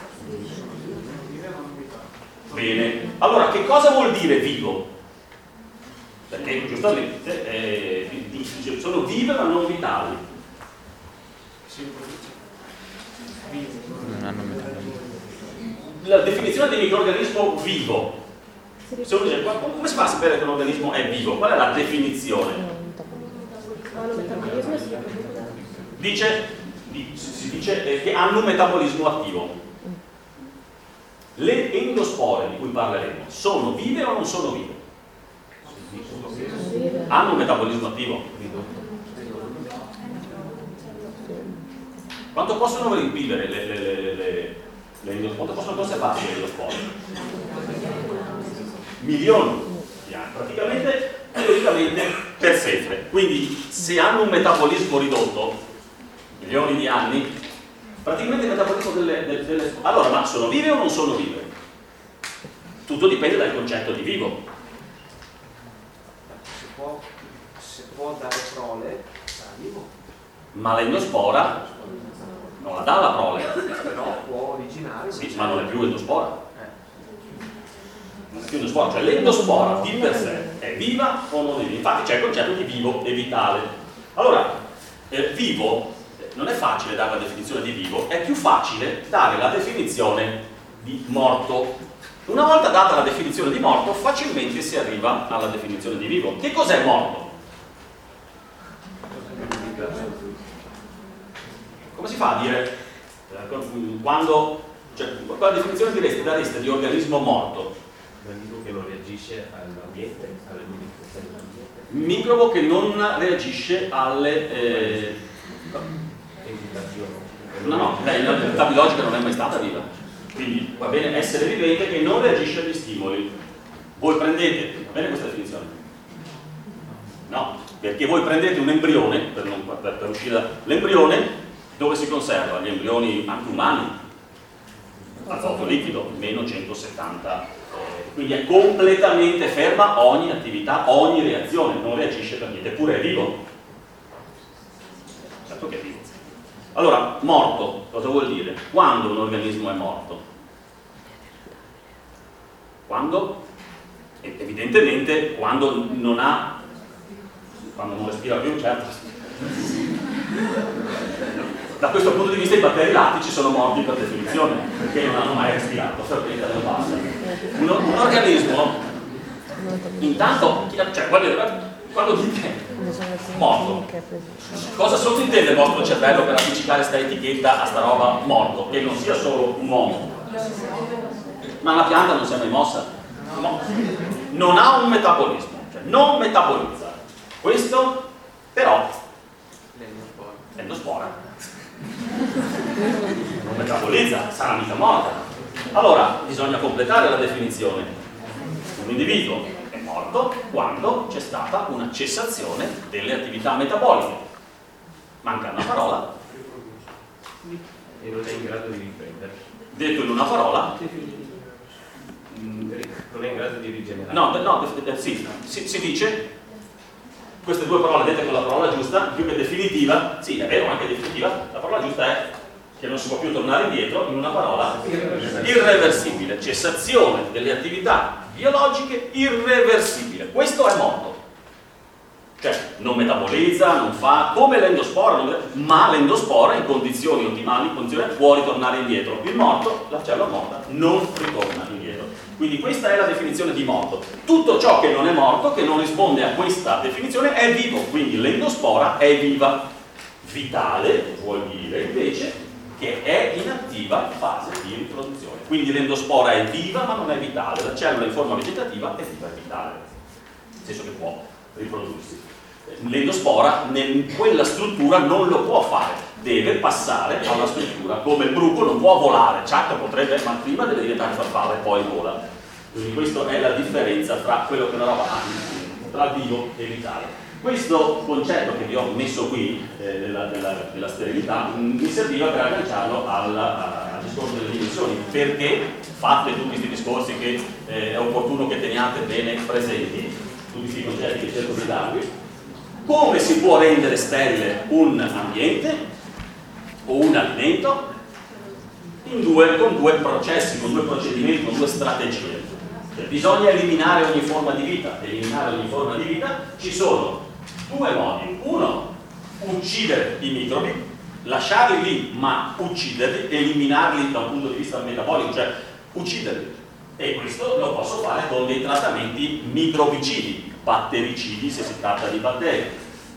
Bene, allora che cosa vuol dire vivo? Perché giustamente eh, sono vive ma non vitali. La definizione di microrganismo vivo, se uno dice, come si fa a sapere che un organismo è vivo? Qual è la definizione? Dice, si dice che hanno un metabolismo attivo. Le endospore di cui parleremo sono vive o non sono vive? Hanno un metabolismo attivo? Quanto possono vivere le, le, le, le, le endospore? Quanto possono conservarsi le endospore? Milioni di anni, praticamente teoricamente per sempre. Quindi se hanno un metabolismo ridotto, milioni di anni, praticamente il metabolismo delle, delle, delle... Allora, ma sono vive o non sono vive? Tutto dipende dal concetto di vivo. Si può, si può dare prole, sarà vivo. Ma l'endospora non la dà la prole. Però può originare. Sì, ma non è più endospora. Non è più endospora, cioè l'endospora di per sé è viva o non è viva? Infatti c'è il concetto di vivo e vitale. Allora, eh, vivo non è facile dare la definizione di vivo, è più facile dare la definizione di morto. Una volta data la definizione di morto, facilmente si arriva alla definizione di vivo. Che cos'è morto? Come si fa a dire quando, cioè, quale definizione direste, dareste di organismo morto? Organismo che non reagisce all'ambiente, alle modificazioni dell'ambiente. Microbo che non reagisce alle eh, no, no, lei la realtà biologica non è mai stata viva, quindi va bene essere vivente che non reagisce agli stimoli. Voi prendete, va bene questa definizione? No, perché voi prendete un embrione, per, non, per, per uscire da... l'embrione dove si conserva? Gli embrioni anche umani, azoto liquido, meno centosettanta, eh, quindi è completamente ferma ogni attività, ogni reazione, non reagisce per niente, eppure è vivo. Certo che è vivo. Allora, morto, cosa vuol dire? Quando un organismo è morto? Quando? Evidentemente quando non ha, quando non respira più, certo. Da questo punto di vista i batteri lattici sono morti per definizione, perché non hanno mai respirato, fermenta non basta. Un, un organismo, intanto, cioè, quando, quando dite morto, cosa sottintende il vostro cervello per appiccicare sta etichetta a sta roba morto? Che non sia solo un uomo. Ma la pianta non si è mai mossa. No. Non ha un metabolismo, cioè non metabolizza. Questo però l'endospora non metabolizza, sarà mica morta. Allora bisogna completare la definizione. Un individuo è morto quando c'è stata una cessazione delle attività metaboliche. Manca una parola e non è in grado di riprendere. Detto in una parola, non è in grado di rigenerare. no, no, sì, si, si dice queste due parole dette con la parola giusta, più che definitiva, sì, è vero, anche definitiva, la parola giusta è che non si può più tornare indietro in una parola irreversibile, cessazione delle attività biologiche irreversibile. Questo è morto. cioè non metabolizza, non fa come l'endospora, non, ma l'endospora in condizioni ottimali, in condizioni, può ritornare indietro. Il morto, la cellula morta, non ritorna indietro. Quindi questa è la definizione di morto. Tutto ciò che non è morto, che non risponde a questa definizione, è vivo, quindi l'endospora è viva. Vitale vuol dire invece che è in attiva fase di riproduzione. Quindi l'endospora è viva ma non è vitale, la cellula in forma vegetativa è viva e vitale, nel senso che può riprodursi. L'endospora in quella struttura non lo può fare, deve passare a una struttura, come il bruco non può volare, ciacca potrebbe, ma prima deve diventare farfalla e poi vola. Quindi questa è la differenza tra quello che è una roba tra vivo e vitale. Questo concetto che vi ho messo qui, eh, della, della, della sterilità, mi serviva per agganciarlo al, al discorso delle dimensioni, perché, fate tutti questi discorsi che eh, è opportuno che teniate bene presenti, tutti questi concetti che cerco di darvi, come si può rendere sterile un ambiente o un alimento in due, con due processi, con due procedimenti, con due strategie. Cioè, bisogna eliminare ogni forma di vita. Eliminare ogni forma di vita ci sono due modi. Uno, uccidere i microbi, lasciarli lì ma ucciderli, eliminarli da un punto di vista metabolico, cioè ucciderli. E questo lo posso fare con dei trattamenti microbicidi, battericidi se si tratta di batteri.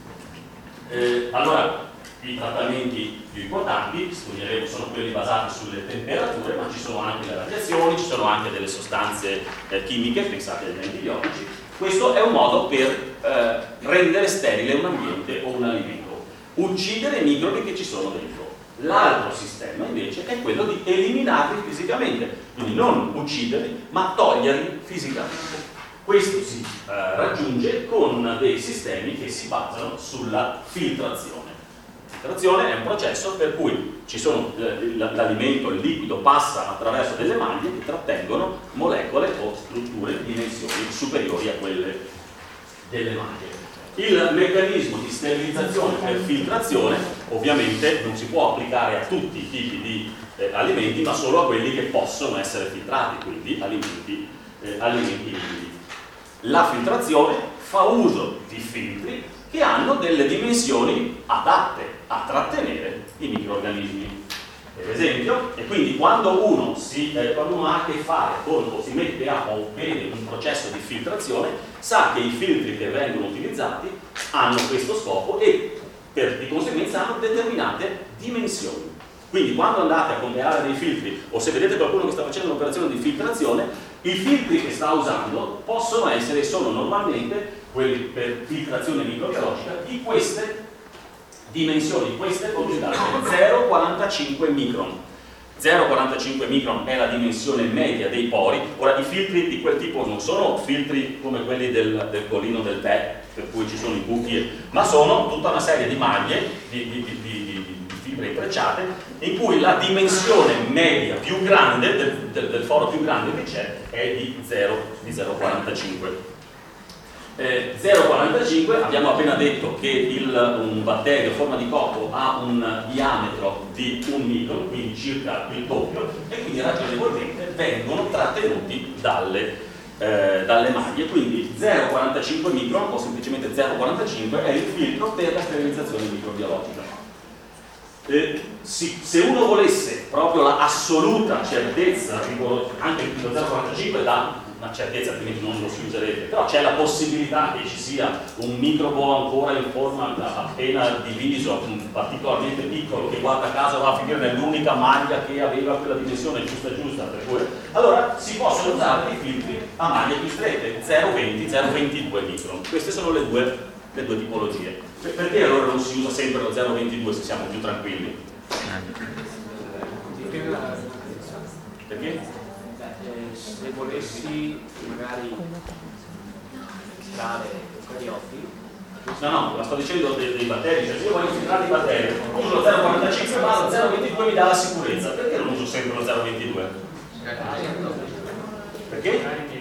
Eh, allora, i trattamenti più importanti, studieremo, sono quelli basati sulle temperature, ma ci sono anche le radiazioni, ci sono anche delle sostanze eh, chimiche, pensate agli antibiotici. Questo è un modo per eh, rendere sterile un ambiente o un alimento, uccidere i microbi che ci sono dentro. L'altro sistema invece è quello di eliminarli fisicamente, quindi non ucciderli, ma toglierli fisicamente. Questo si eh, raggiunge con dei sistemi che si basano sulla filtrazione. La filtrazione è un processo per cui ci sono eh, l'alimento, il liquido passa attraverso delle maglie che trattengono molecole o strutture di dimensioni superiori a quelle delle maglie. Il meccanismo di sterilizzazione per filtrazione ovviamente non si può applicare a tutti i tipi di eh, alimenti, ma solo a quelli che possono essere filtrati, quindi alimenti, eh, alimenti liquidi. La filtrazione fa uso di filtri che hanno delle dimensioni adatte a trattenere i microrganismi. Per esempio, e quindi quando uno, si, eh, quando uno ha a che fare con o si mette a o vede un processo di filtrazione, sa che i filtri che vengono utilizzati hanno questo scopo e per, di conseguenza hanno determinate dimensioni. Quindi quando andate a comprare dei filtri o se vedete qualcuno che sta facendo un'operazione di filtrazione, i filtri che sta usando possono essere, sono normalmente quelli per filtrazione microbiologica, di queste dimensioni, queste proprietà, zero virgola quarantacinque micron. zero virgola quarantacinque micron è la dimensione media dei pori. Ora, i filtri di quel tipo non sono filtri come quelli del, del colino del tè, per cui ci sono i buchi, ma sono tutta una serie di maglie, di, di, di, di, di fibre intrecciate, in cui la dimensione media più grande, del, del, del foro più grande che c'è, è di zero virgola quarantacinque. Eh, zero virgola quarantacinque, abbiamo appena detto che il, un batterio a forma di cocco ha un diametro di un micron, quindi circa il doppio, e quindi ragionevolmente vengono trattenuti dalle, eh, dalle maglie. Quindi zero virgola quarantacinque micron o semplicemente zero virgola quarantacinque è il filtro per la sterilizzazione microbiologica. Eh, si, se uno volesse proprio l'assoluta certezza, anche il zero virgola quarantacinque dà una certezza, altrimenti non lo si userebbe, però c'è la possibilità che ci sia un microbo ancora in forma appena diviso, particolarmente piccolo, che guarda caso va a finire nell'unica maglia che aveva quella dimensione giusta giusta, per cui allora si possono usare dei filtri a maglie più strette, zero virgola venti zero virgola ventidue micron. Queste sono le due, le due tipologie. Perché allora non si usa sempre lo zero virgola ventidue se siamo più tranquilli? Perché? Se volessi magari filtrare eucariotti, no no, la sto dicendo dei, dei batteri, cioè se io voglio filtrare i batteri uso lo zero virgola quarantacinque ma lo zero virgola ventidue mi dà la sicurezza, perché non uso sempre lo zero virgola ventidue? Perché?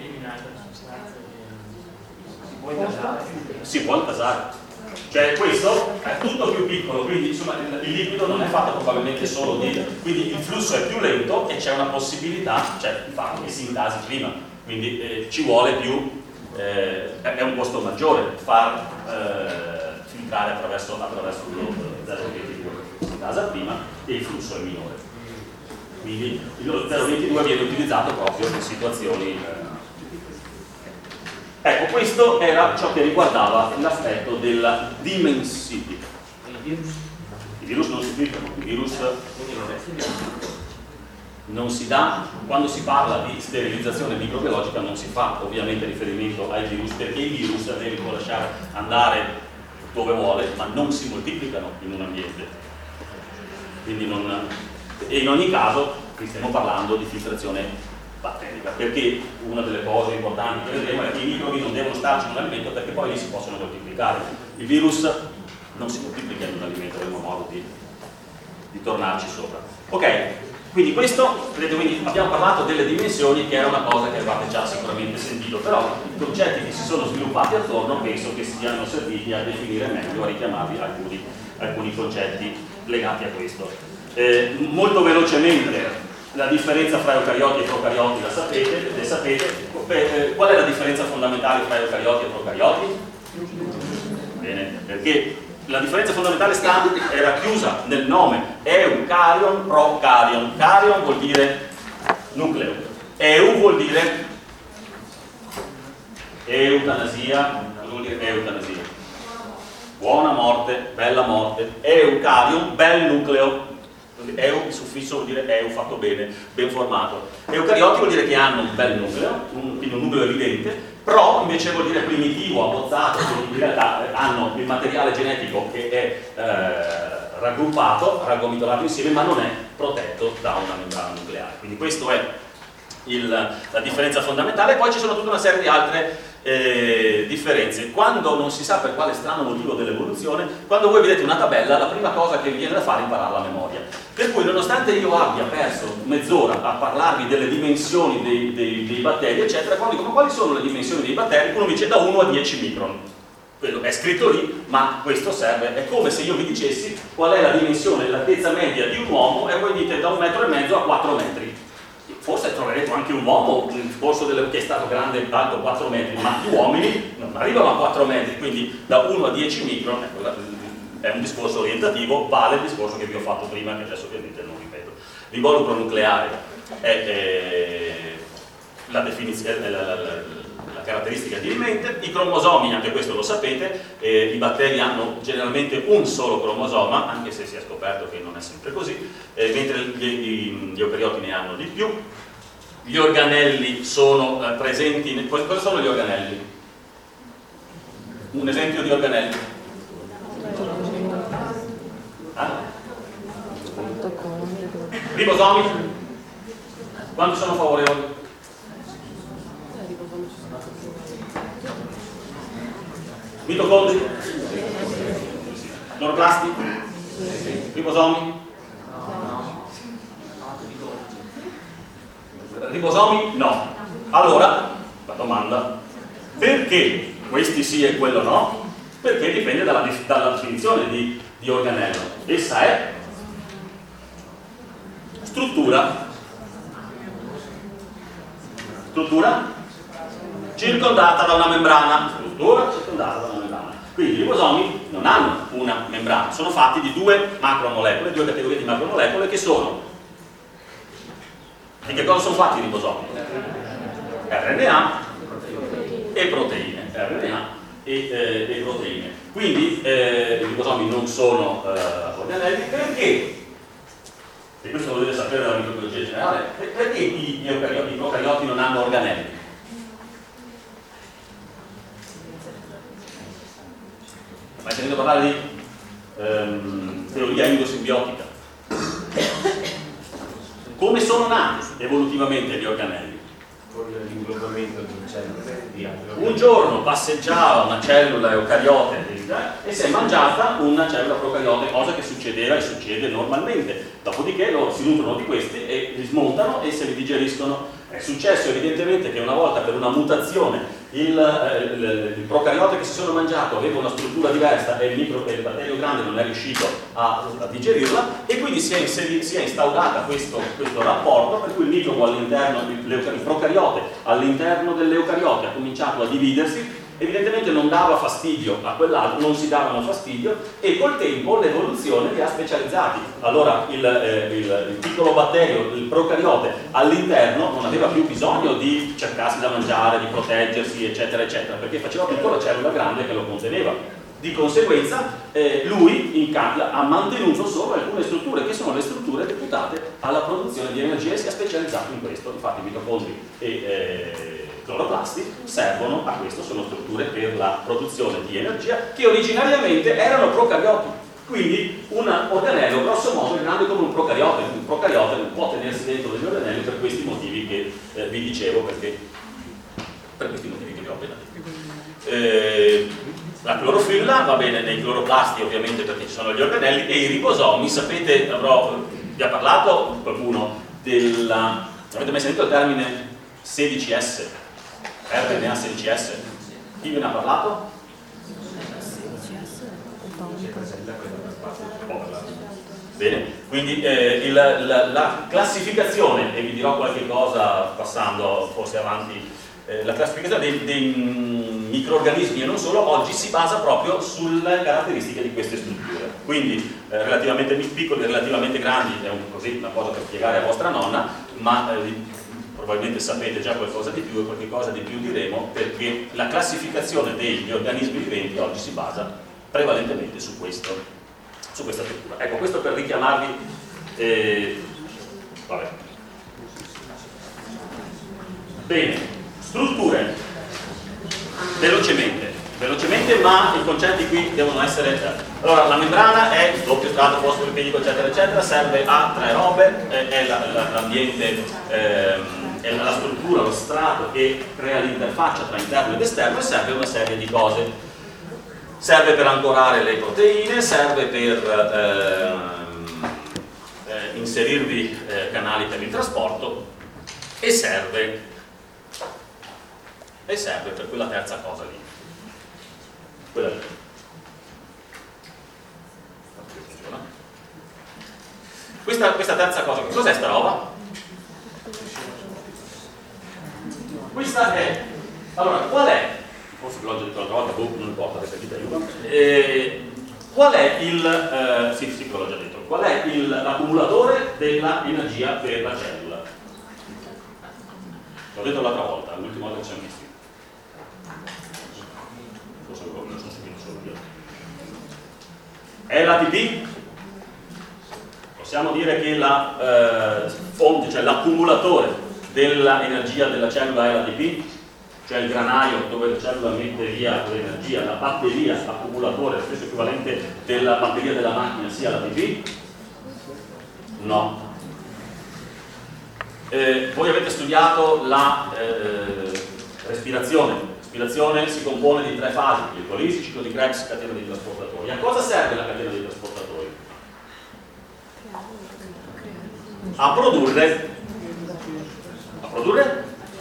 si può intasare. Si può intasare, cioè questo è tutto più piccolo, quindi insomma il, il liquido non è fatto probabilmente solo di, quindi il flusso è più lento e c'è una possibilità, cioè il fatto che si intasi prima, quindi eh, ci vuole più eh, è un costo maggiore far eh, filtrare attraverso, attraverso lo zero virgola ventidue in casa prima e il flusso è minore. Quindi lo zero virgola ventidue viene utilizzato proprio in situazioni eh, ecco, questo era ciò che riguardava l'aspetto della dimensione. I virus non si filtrano, i virus non si dà, quando si parla di sterilizzazione microbiologica non si fa ovviamente riferimento ai virus, perché i virus li può lasciare andare dove vuole, ma non si moltiplicano in un ambiente. Quindi non, e in ogni caso qui stiamo parlando di filtrazione batterica, perché una delle cose importanti che vedremo è che i microbi non devono starci in un alimento perché poi lì si possono moltiplicare. Il virus non si moltiplica in un alimento, avremo modo di, di tornarci sopra. Ok, quindi questo, vedete, quindi abbiamo parlato delle dimensioni, che è una cosa che avevate già sicuramente sentito, però i concetti che si sono sviluppati attorno penso che siano serviti a definire meglio, a richiamarvi alcuni, alcuni concetti legati a questo. Eh, molto velocemente la differenza fra eucarioti e procarioti la sapete, le sapete. Eh, qual è la differenza fondamentale fra eucarioti e procarioti? Bene, perché la differenza fondamentale sta, era chiusa nel nome eucarion, procarion. Carion vuol dire nucleo, eu vuol dire eutanasia. Cosa vuol dire eutanasia? Buona morte, bella morte. Eucarion, bel nucleo. Eu, il suffisso vuol dire eu fatto bene, ben formato. Eucarioti vuol dire che hanno un bel nucleo, un, quindi un nucleo evidente. Pro invece vuol dire primitivo, abbozzato, quindi in realtà hanno il materiale genetico che è eh, raggruppato, raggomitolato insieme, ma non è protetto da una membrana nucleare. Quindi questa è il, la differenza fondamentale. Poi ci sono tutta una serie di altre eh, differenze. Quando non si sa per quale strano motivo dell'evoluzione, quando voi vedete una tabella, la prima cosa che vi viene da fare è imparare la memoria. Per cui nonostante io abbia perso mezz'ora a parlarvi delle dimensioni dei, dei, dei batteri, eccetera, quando dico ma quali sono le dimensioni dei batteri, uno mi dice da uno a dieci micron. Quello è scritto lì, ma questo serve, è come se io vi dicessi qual è la dimensione, l'altezza media di un uomo e voi dite da un metro e mezzo a quattro metri. Forse troverete anche un uomo nel corso delle, che è stato grande tanto quattro metri, ma gli uomini non arrivano a quattro metri, quindi da uno a dieci micron, ecco, la, è un discorso orientativo, vale il discorso che vi ho fatto prima, che adesso ovviamente non ripeto. L'involucro nucleare è, è la, definizione, è la, la, la, la caratteristica dirimente. I cromosomi, anche questo lo sapete, eh, i batteri hanno generalmente un solo cromosoma, anche se si è scoperto che non è sempre così, eh, mentre gli, gli eucarioti ne hanno di più. Gli organelli sono eh, presenti, nel, cosa sono gli organelli? Un esempio di organelli? Ah? Ribosomi? Quanti sono favorevoli? Mitocondri? Cloroplasti? Ribosomi? Ribosomi? No. Allora, la domanda, perché questi sì e quello no? Perché dipende dalla, dalla definizione di, di organello. Essa è struttura struttura circondata da una membrana. Struttura circondata da una membrana. Quindi i ribosomi non hanno una membrana, sono fatti di due macromolecole, due categorie di macromolecole che sono. Di che cosa sono fatti i ribosomi? R N A e proteine. R N A e, eh, e proteine. Quindi eh, i ribosomi non sono eh, organelli. Perché? E questo lo dovete sapere dalla microbiologia generale. Perché i, gli eucarioti, i procarioti non hanno organelli? Mai sentito parlare di ehm, teoria endosimbiotica? Come sono nati evolutivamente gli organelli? Con l'inglobamento di cellule. Un giorno passeggiava una cellula eucariote caratteristica e si è mangiata una cellula procariote, cosa che succedeva e succede normalmente. Dopodiché loro si nutrono di questi e li smontano e se li digeriscono. È successo evidentemente che una volta per una mutazione il, eh, il, il procariote che si sono mangiato aveva una struttura diversa e il, micro, e il batterio grande non è riuscito a, a digerirla e quindi si è, inseri, si è instaurata questo, questo rapporto per cui il microbo all'interno, il, il procariote all'interno dell'eucariote ha cominciato a dividersi. Evidentemente non dava fastidio a quell'altro, non si davano fastidio e col tempo l'evoluzione li ha specializzati. Allora il, eh, il, il piccolo batterio, il procariote all'interno non aveva più bisogno di cercarsi da mangiare, di proteggersi eccetera eccetera, perché faceva tutto la cellula grande che lo conteneva. Di conseguenza eh, lui in cambio ha mantenuto solo alcune strutture che sono le strutture deputate alla produzione di energia e si è specializzato in questo. Infatti i mitocondri e eh, cloroplasti servono a questo, sono strutture per la produzione di energia che originariamente erano procarioti, quindi un organello grosso modo grande come un procariote. Un procariote non può tenersi dentro degli organelli per questi motivi che eh, vi dicevo, perché per questi motivi che vi ho appena detto. Eh, la clorofilla va bene nei cloroplasti ovviamente perché ci sono gli organelli e i ribosomi, sapete, avrò, vi ha parlato qualcuno della, avete mai sentito il termine sedici S? R N A sedici S? Chi ve ne ha parlato? Bene, quindi eh, il, la, la classificazione, e vi dirò qualche cosa passando forse avanti, eh, la classificazione dei, dei microrganismi e non solo, oggi si basa proprio sulle caratteristiche di queste strutture. Quindi eh, relativamente piccoli, relativamente grandi, è un, così, una cosa per spiegare a vostra nonna, ma eh, probabilmente sapete già qualcosa di più e qualche cosa di più diremo, perché la classificazione degli organismi viventi oggi si basa prevalentemente su, questo, su questa struttura. Ecco, questo per richiamarvi eh, vabbè. Bene, strutture velocemente velocemente ma i concetti qui devono essere. Allora, la membrana è doppio strato fosfolipidico eccetera eccetera, serve a tre robe, è, è l'ambiente ehm, è la struttura, lo strato che crea l'interfaccia tra interno ed esterno e serve una serie di cose. Serve per ancorare le proteine, serve per ehm, eh, inserirvi eh, canali per il trasporto e serve e serve per quella terza cosa lì. Quella lì. Questa, questa terza cosa, cos'è sta roba? Questa è, allora, qual è, forse ve l'ho già detto l'altra volta, boh, non importa, perché ti aiuta, eh, qual è il, eh, sì, sì, ve l'ho già detto, qual è l'accumulatore dell'energia per la cellula? L'ho detto l'altra volta, l'ultima volta che ci siamo visti. Forse non sono seguito solo io. È l'A T P? Possiamo dire che la eh, fonte, cioè l'accumulatore dell'energia della cellula è l'A T P, cioè il granaio dove la cellula mette via l'energia, la batteria accumulatore, lo stesso equivalente della batteria della macchina sia l'A T P? No. Eh, voi avete studiato la eh, respirazione. La respirazione si compone di tre fasi: glicolisi, ciclo di Krebs, catena dei trasportatori. A cosa serve la catena dei trasportatori? A produrre a produrre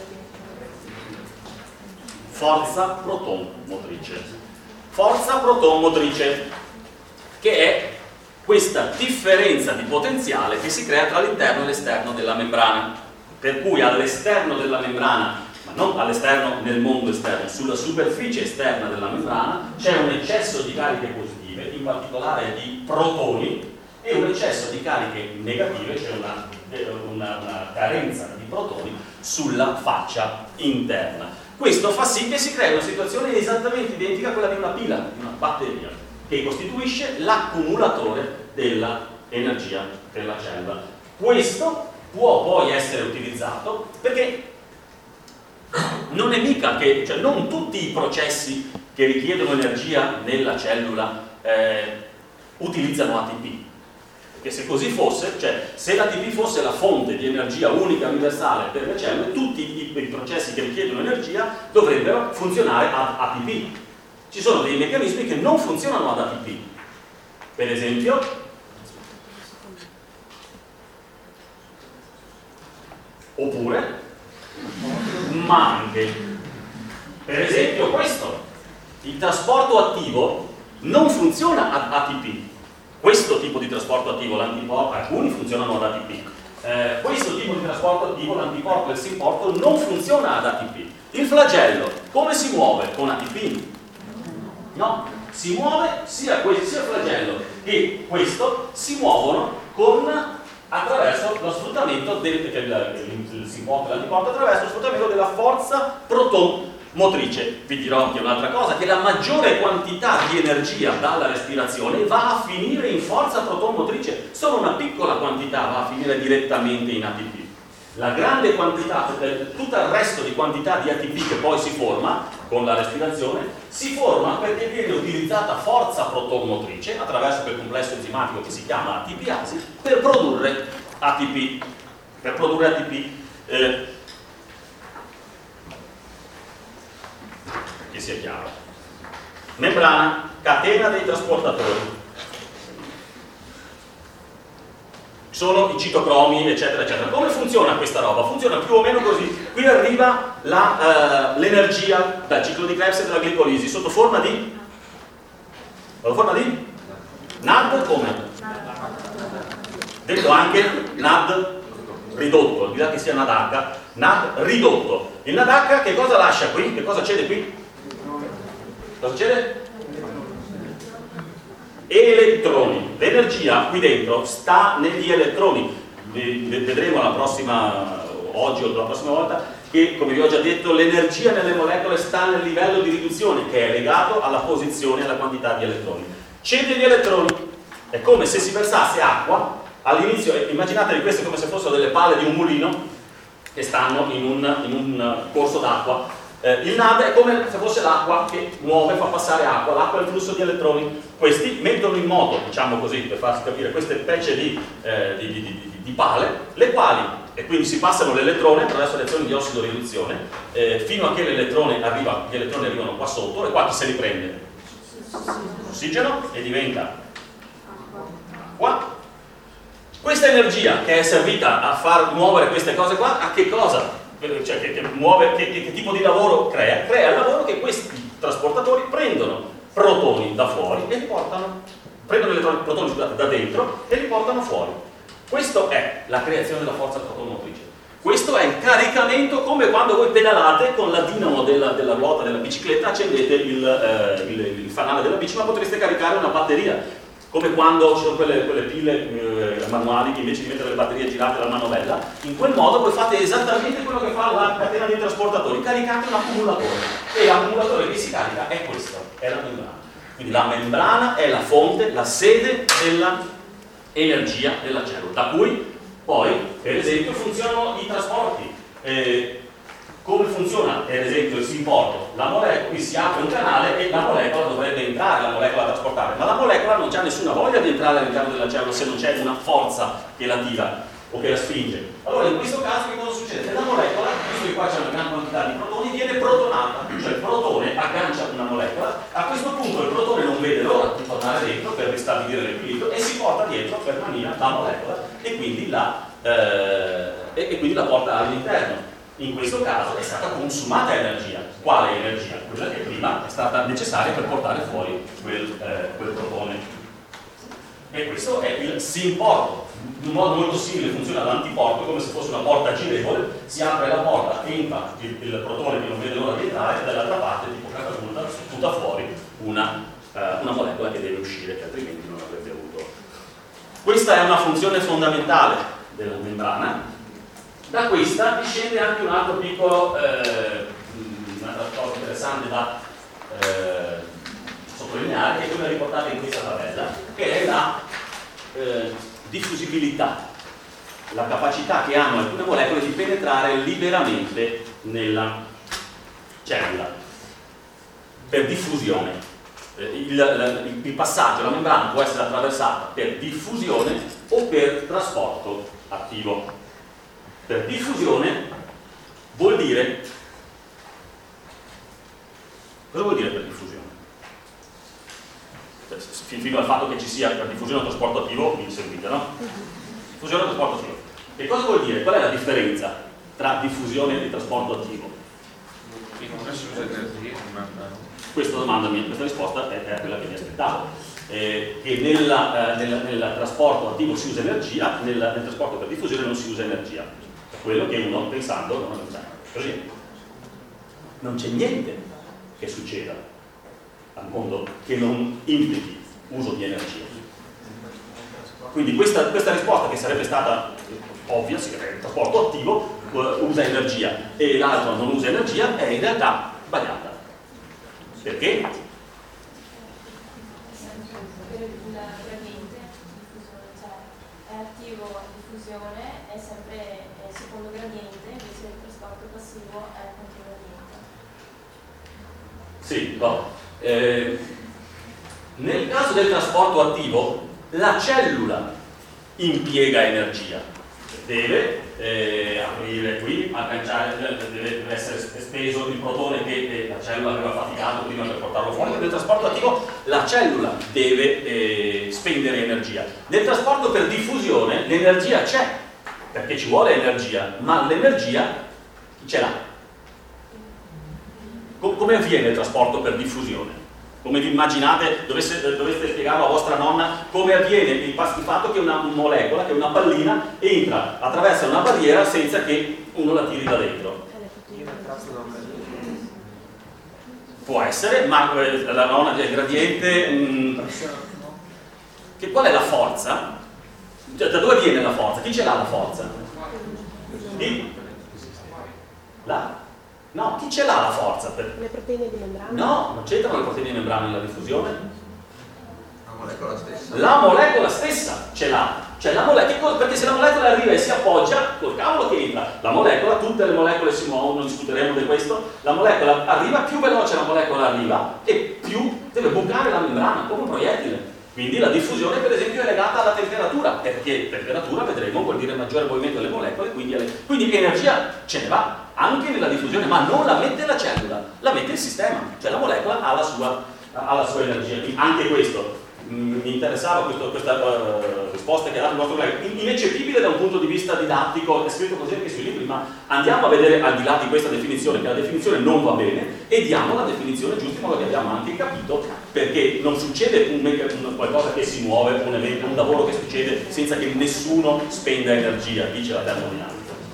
forza proton motrice. Forza proton motrice, che è questa differenza di potenziale che si crea tra l'interno e l'esterno della membrana, per cui all'esterno della membrana, ma non all'esterno nel mondo esterno, sulla superficie esterna della membrana c'è un eccesso di cariche positive, in particolare di protoni, e un eccesso di cariche negative, c'è una, una, una carenza di protoni sulla faccia interna. Questo fa sì che si crei una situazione esattamente identica a quella di una pila, di una batteria, che costituisce l'accumulatore dell'energia per la cellula. Questo può poi essere utilizzato perché non è mica che, cioè non tutti i processi che richiedono energia nella cellula eh, utilizzano A T P. Perché se così fosse, cioè se l'A T P fosse la fonte di energia unica universale per le cellule, tutti i, i processi che richiedono energia dovrebbero funzionare ad A T P. ci sono dei meccanismi che non funzionano ad A T P. Per esempio, oppure, ma anche, per esempio questo, il trasporto attivo non funziona ad A T P. Questo tipo di trasporto attivo, l'antiporto, alcuni funzionano ad A T P. Eh, questo tipo di trasporto attivo, l'antiporto e il simporto, non funziona ad A T P. Il flagello, come si muove? Con A T P? No, si muove sia, questo, sia il flagello che questo si muovono con, attraverso lo sfruttamento del, che il, il simporto e l'antiporto, attraverso lo sfruttamento della forza proton motrice. Vi dirò anche un'altra cosa, che la maggiore quantità di energia dalla respirazione va a finire in forza proton motrice, solo una piccola quantità va a finire direttamente in A T P. La grande quantità, tutto il resto di quantità di A T P che poi si forma con la respirazione, si forma perché viene utilizzata forza proton motrice attraverso quel complesso enzimatico che si chiama A T P-asi per produrre A T P. Per produrre A T P. Eh, che sia chiaro. Membrana, catena dei trasportatori. Sono i citocromi, eccetera, eccetera. Come funziona questa roba? Funziona più o meno così. Qui arriva l'energia uh, dal ciclo di Krebs e della glicolisi sotto forma di? Sotto forma di? N A D come? Detto anche N A D ridotto, al di là che sia N A D H, N A D ridotto. Il N A D H che cosa lascia qui? Che cosa cede qui? Cosa succede? Elettroni. L'energia qui dentro sta negli elettroni. Vedremo la prossima, oggi o la prossima volta, che come vi ho già detto l'energia nelle molecole sta nel livello di riduzione che è legato alla posizione e alla quantità di elettroni. Cede gli elettroni. È come se si versasse acqua all'inizio. Immaginatevi queste come se fossero delle pale di un mulino che stanno in un, in un corso d'acqua. Eh, il N A D è come se fosse l'acqua che muove, fa passare acqua, l'acqua è il flusso di elettroni. Questi mettono in moto, diciamo così, per farsi capire, queste specie di, eh, di, di, di, di pale, le quali, e quindi si passano l'elettrone attraverso le azioni di ossido-riduzione, eh, fino a che l'elettrone arriva, gli elettroni arrivano qua sotto, e qua chi se li prende? Ossigeno, e diventa qua. Questa energia che è servita a far muovere queste cose qua, a che cosa? Cioè che, che, muove, che, che, che tipo di lavoro crea? Crea il lavoro che questi trasportatori prendono protoni da fuori e li portano, prendono elettroni, protoni scusate, da dentro e li portano fuori. Questo è la creazione della forza protomotrice. Questo è il caricamento, come quando voi pedalate con la dinamo della, della ruota della bicicletta, accendete il, eh, il, il fanale della bici, ma potreste caricare una batteria. Come quando ci sono quelle, quelle pile eh, manuali che invece di mettere le batterie girate alla manovella, in quel modo voi fate esattamente quello che fa la catena dei trasportatori, caricate un accumulatore e l'accumulatore che si carica è questo, è la membrana. Quindi la membrana è la fonte, la sede dell'energia della cellula, da cui poi per esempio funzionano i trasporti. Eh, Come funziona, per esempio, il simporto? La molecola, qui si apre un canale e la molecola dovrebbe entrare, la molecola da trasportare, ma la molecola non ha nessuna voglia di entrare all'interno della cellula se non c'è una forza che la tira o che la spinge. Allora in questo caso che cosa succede? La molecola, visto che qua c'è una gran quantità di protoni, viene protonata, cioè il protone aggancia una molecola, a questo punto il protone non vede l'ora di tornare dentro per ristabilire l'equilibrio e si porta dietro per mania la molecola e quindi la, eh, e, e quindi la porta all'interno. In questo caso è stata consumata energia. Quale energia? Quella che prima è stata necessaria per portare fuori quel, eh, quel protone. E questo è il simporto. In un modo molto simile funziona l'antiporto, come se fosse una porta girevole, si apre la porta, entra il, il protone che non vede l'ora di entrare e dall'altra parte, tipo catapulta, sputa fuori una, eh, una molecola che deve uscire, che altrimenti non avrebbe avuto. Questa è una funzione fondamentale della membrana. Da questa discende anche un altro piccolo, eh, un'altra cosa interessante da eh, sottolineare, che è quella riportata in questa tabella, che è la eh, diffusibilità, la capacità che hanno alcune molecole di penetrare liberamente nella cellula per diffusione. Eh, il, il, il passaggio, la membrana può essere attraversata per diffusione o per trasporto attivo. Per diffusione vuol dire, cosa vuol dire per diffusione? sia per diffusione o trasporto attivo, mi seguite, no? Diffusione o trasporto attivo. Che cosa vuol dire? Qual è la differenza tra diffusione e trasporto attivo? Come si usa energia? Questa domanda, questa risposta è, è quella che mi aspettavo. Eh, che nella, eh, nella, nel trasporto attivo si usa energia, nel, nel trasporto per diffusione non si usa energia. È quello che uno pensando non ha così. Non c'è niente che succeda al mondo che non implichi uso di energia. Quindi questa, questa risposta, che sarebbe stata ovvia, sì, il trasporto attivo uh, usa energia e l'altro non usa energia, è in realtà sbagliata. Perché? È attivo a diffusione, è sempre è secondo gradiente, invece il trasporto passivo è continuo gradiente. Sì, no. Eh, nel caso del trasporto attivo, la cellula impiega energia. Deve eh, aprire qui, agganciare, deve essere esteso il protone che eh, la cellula aveva faticato prima per portarlo fuori. Nel trasporto attivo la cellula deve eh, spendere energia. Nel trasporto per diffusione l'energia c'è, perché ci vuole energia, ma l'energia chi ce l'ha? Com- come avviene il trasporto per diffusione? Come vi immaginate, dovesse, doveste spiegarlo a vostra nonna come avviene il fatto che una molecola, che una pallina entra, attraversa una barriera senza che uno la tiri da dentro. Può essere, ma la nonna del gradiente, mh, che qual è la forza? Cioè, da dove viene la forza? Chi ce l'ha la forza? Di? Là? No, chi ce l'ha la forza? Per... Le proteine di membrana? No, non c'entrano le proteine di membrana nella diffusione. La molecola stessa. La molecola stessa ce l'ha. Cioè la molecola, perché se la molecola arriva e si appoggia, col cavolo che entra. La molecola, tutte le molecole si muovono, non discuteremo di questo. La molecola arriva, più veloce la molecola arriva e più deve bucare la membrana, come un proiettile. Quindi la diffusione per esempio è legata alla temperatura, perché temperatura, vedremo, vuol dire maggiore movimento delle molecole, quindi, alle... quindi energia ce ne va anche nella diffusione, ma non la mette la cellula, la mette il sistema, cioè la molecola ha la sua, ha la sua energia. Quindi anche questo, mh, mi interessava questo, questa uh, risposta che ha dato il nostro collega, ineccepibile da un punto di vista didattico, è scritto così anche sui libri, ma andiamo a vedere al di là di questa definizione, che la definizione non va bene, e diamo la definizione giusta in modo che abbiamo anche capito, perché non succede un, un, qualcosa che si muove, un evento, un lavoro che succede senza che nessuno spenda energia, dice la termodinamica.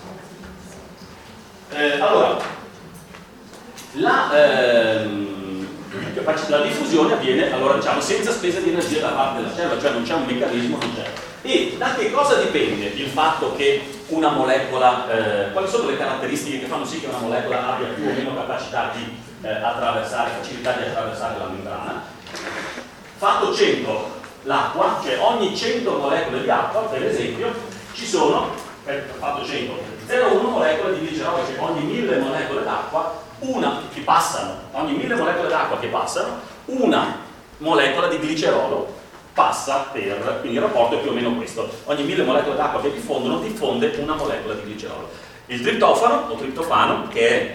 Eh, allora, la, ehm, la diffusione avviene, allora diciamo, senza spesa di energia da parte della cellula, cioè non c'è un meccanismo, non c'è. E da che cosa dipende il fatto che una molecola, eh, quali sono le caratteristiche che fanno sì che una molecola abbia più o meno capacità di eh, attraversare, facilità di attraversare la membrana? Fatto cento l'acqua, cioè ogni cento molecole di acqua, per esempio, ci sono, eh, fatto cento, zero virgola uno molecole di glicerolo, cioè ogni mille molecole d'acqua, una che passano, ogni mille molecole d'acqua che passano, una molecola di glicerolo passa per, quindi il rapporto è più o meno questo, ogni mille molecole d'acqua che diffondono diffonde una molecola di glicerolo. Il triptofano o triptofano, che è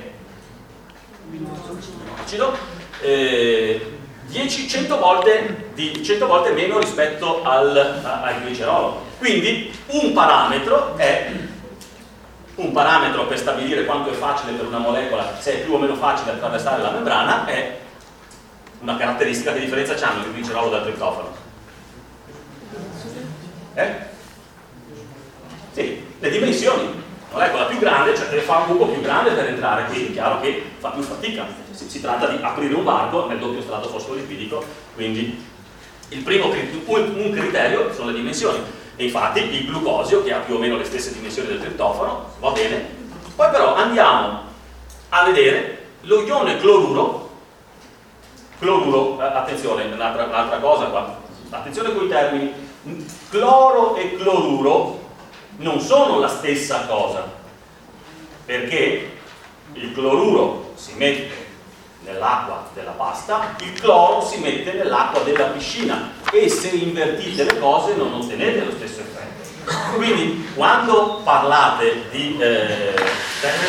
acido, eh, dieci cento volte, di, cento volte meno rispetto al, a, al glicerolo. Quindi un parametro è un parametro per stabilire quanto è facile per una molecola, se è più o meno facile attraversare la membrana, è una caratteristica. Che differenza c'hanno il glicerolo dal triptofano? Eh? Sì, le dimensioni. La molecola più grande, cioè deve fare un buco più grande per entrare, quindi è chiaro che fa più fatica. Si, si tratta di aprire un varco nel doppio strato fosfolipidico, quindi il primo un, un criterio sono le dimensioni. E infatti il glucosio, che ha più o meno le stesse dimensioni del triptofano, va bene. Poi però andiamo a vedere lo ione cloruro. Cloruro, eh, attenzione, un'altra, un'altra cosa qua, attenzione con i termini. Cloro e cloruro non sono la stessa cosa, perché il cloruro si mette nell'acqua della pasta, il cloro si mette nell'acqua della piscina, e se invertite le cose non ottenete lo stesso effetto. Quindi quando parlate di eh,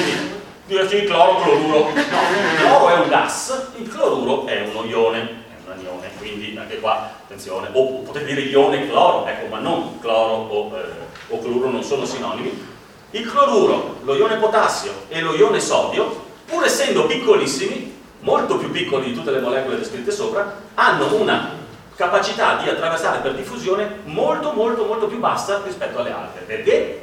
di cloro, cloruro, no, il cloro è un gas, il cloruro è uno ione, è anione, quindi anche qua attenzione, o potete dire ione cloro, ecco, ma non cloro o, eh, o cloruro non sono sinonimi. Il cloruro, lo ione potassio e lo ione sodio, pur essendo piccolissimi, molto più piccoli di tutte le molecole descritte sopra, hanno una capacità di attraversare per diffusione molto molto molto più bassa rispetto alle altre. Perché?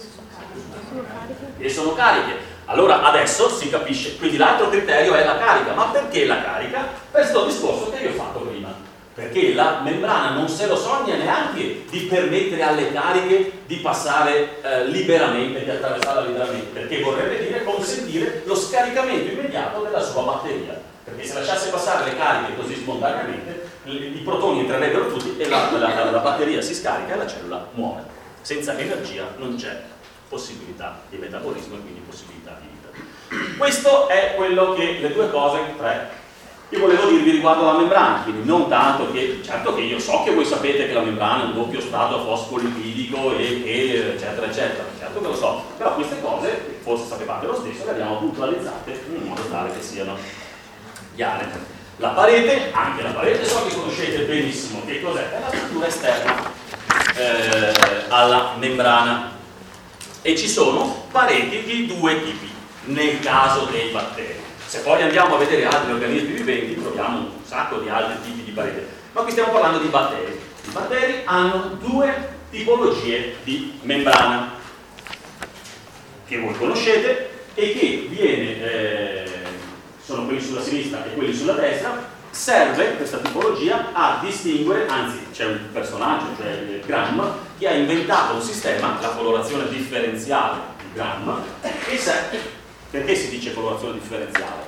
E sono cariche. Allora adesso si capisce, quindi l'altro criterio è la carica. Ma perché la carica? Per questo discorso che vi ho fatto prima, perché la membrana non se lo sogna neanche di permettere alle cariche di passare eh, liberamente, di attraversarla liberamente, perché vorrebbe dire consentire lo scaricamento immediato della sua batteria, perché se lasciasse passare le cariche così spontaneamente i protoni entrerebbero tutti e la, la, la, la batteria si scarica e la cellula muore. Senza energia non c'è possibilità di metabolismo e quindi possibilità di vita. Questo è quello che le due cose, tre, io volevo dirvi riguardo alla membrana, quindi non tanto che, certo che io so che voi sapete che la membrana è un doppio strato fosfolipidico e che eccetera eccetera, certo che lo so, però queste cose, forse sapevate lo stesso, le abbiamo puntualizzate in modo tale che siano chiare. La parete, anche la parete so che conoscete benissimo che cos'è, è la struttura esterna eh, alla membrana. E ci sono pareti di due tipi nel caso dei batteri. Se poi andiamo a vedere altri organismi viventi troviamo un sacco di altri tipi di pareti, ma qui stiamo parlando di batteri. I batteri hanno due tipologie di membrana che voi conoscete e che viene, eh, sono quelli sulla sinistra e quelli sulla destra. Serve questa tipologia a distinguere, anzi c'è un personaggio, cioè Gram, che ha inventato un sistema, la colorazione differenziale di Gram, che serve. Perché si dice colorazione differenziale?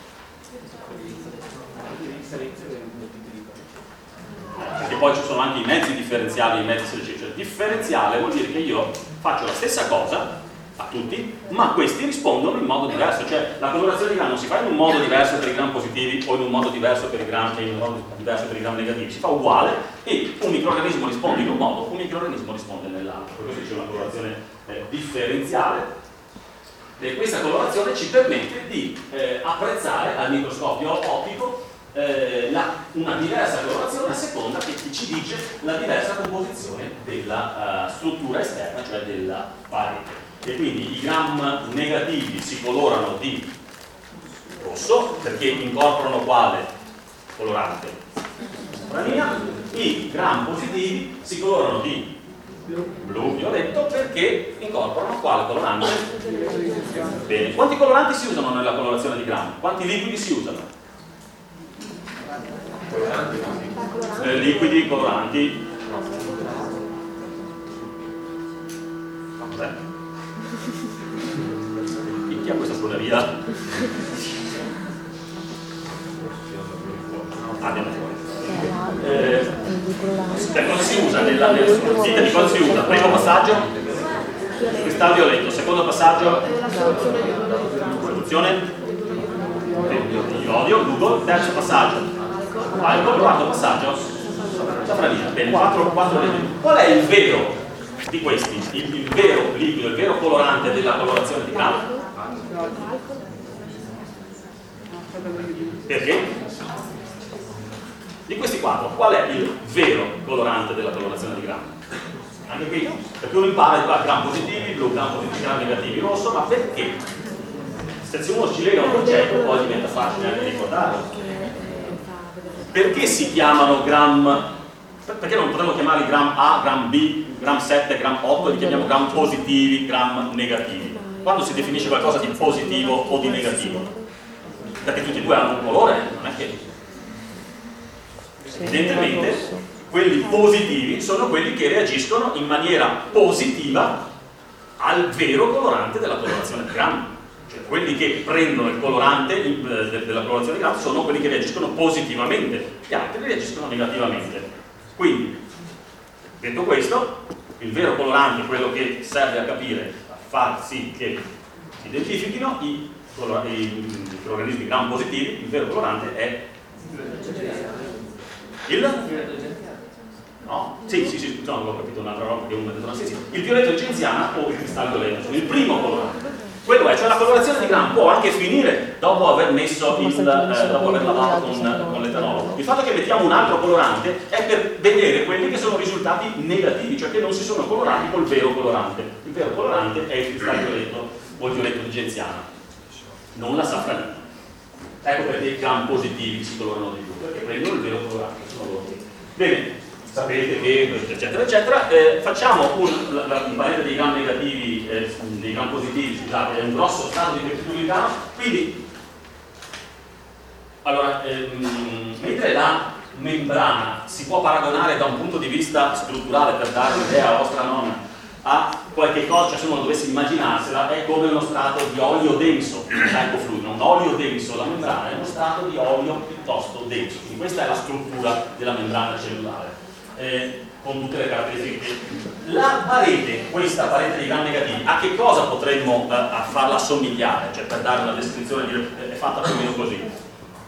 Perché poi ci sono anche i mezzi differenziali, i mezzi selezionati. Cioè, differenziale vuol dire che io faccio la stessa cosa a tutti, ma questi rispondono in modo diverso, cioè la colorazione di gram non si fa in un modo diverso per i gram positivi o in un modo diverso per i gram e in un modo diverso per i gram negativi, si fa uguale e un microrganismo risponde in un modo, un microrganismo risponde nell'altro, per questo c'è una colorazione eh, differenziale e questa colorazione ci permette di eh, apprezzare al microscopio ottico eh, la, una diversa colorazione a seconda che ci dice la diversa composizione della uh, struttura esterna, cioè della parete. E quindi i gram negativi si colorano di rosso perché incorporano quale colorante? Sopranina. I gram positivi si colorano di blu violetto perché incorporano quale colorante? Bene. Quanti coloranti si usano nella colorazione di gram? Quanti liquidi si usano? Eh, liquidi, coloranti. Vabbè. Chi ha questa suoneria? Andiamo fuori. Eh, cioè, cosa si usa nella, nella dite di cosa si usa? Primo passaggio cristallo violetto, secondo passaggio soluzione iodio, Google, terzo passaggio alcol, quarto passaggio safranina. Bene, quattro, quattro qual è il vero di questi? Il, il vero liquido, il vero colorante della colorazione di gram? Perché? Di questi quattro, qual è il vero colorante della colorazione di gram? Anche qui, perché uno impara di qua gram positivi, blu, gram positivi, gram negativi, rosso, ma perché? Se uno ci lega un concetto poi diventa facile anche ricordarlo. Perché si chiamano gram? Perché non potremmo chiamarli gram A, gram B, gram sette, gram otto, li chiamiamo gram positivi, gram negativi? Quando si definisce qualcosa di positivo o di negativo? Perché tutti e due hanno un colore, non è che... Evidentemente quelli positivi sono quelli che reagiscono in maniera positiva al vero colorante della colorazione di gram. Cioè quelli che prendono il colorante della colorazione di gram sono quelli che reagiscono positivamente, gli altri reagiscono negativamente. Quindi, detto questo, il vero colorante, quello che serve a capire, a far sì che si identifichino i, i microrganismi gram positivi, il vero colorante è il? No? Sì, sì, sì, no, avevo capito un'altra roba che uno ha detto, sì, sì. Il violetto incensiana o il cristallo violetto sono il primo colorante. Quello è, cioè la colorazione di Gram può anche finire dopo aver messo il, eh, dopo aver lavato con, con l'etanolo. Il fatto che mettiamo un altro colorante è per vedere quelli che sono risultati negativi, cioè che non si sono colorati col vero colorante. Il vero colorante è il cristallo violetto o il violetto di genziana, non la safranina. Ecco perché i Gram positivi si colorano di più, perché prendono il vero colorante. Bene, sapete che eccetera eccetera, eh, facciamo un, la, la, un parete dei Gram negativi, eh, dei Gram positivi, scusate, è un grosso strato di peptidoglicano, quindi allora, ehm, mentre la membrana si può paragonare da un punto di vista strutturale, per dare un'idea alla vostra nonna, a qualche cosa, cioè se uno dovesse immaginarsela, è come uno strato di olio denso, fluido, un olio denso, la membrana è uno strato di olio piuttosto denso, quindi questa è la struttura della membrana cellulare, eh, con tutte le caratteristiche. La parete, questa parete di Gram negativi, a che cosa potremmo eh, a farla assomigliare? Cioè, per dare una descrizione, dire, è fatta più o meno così.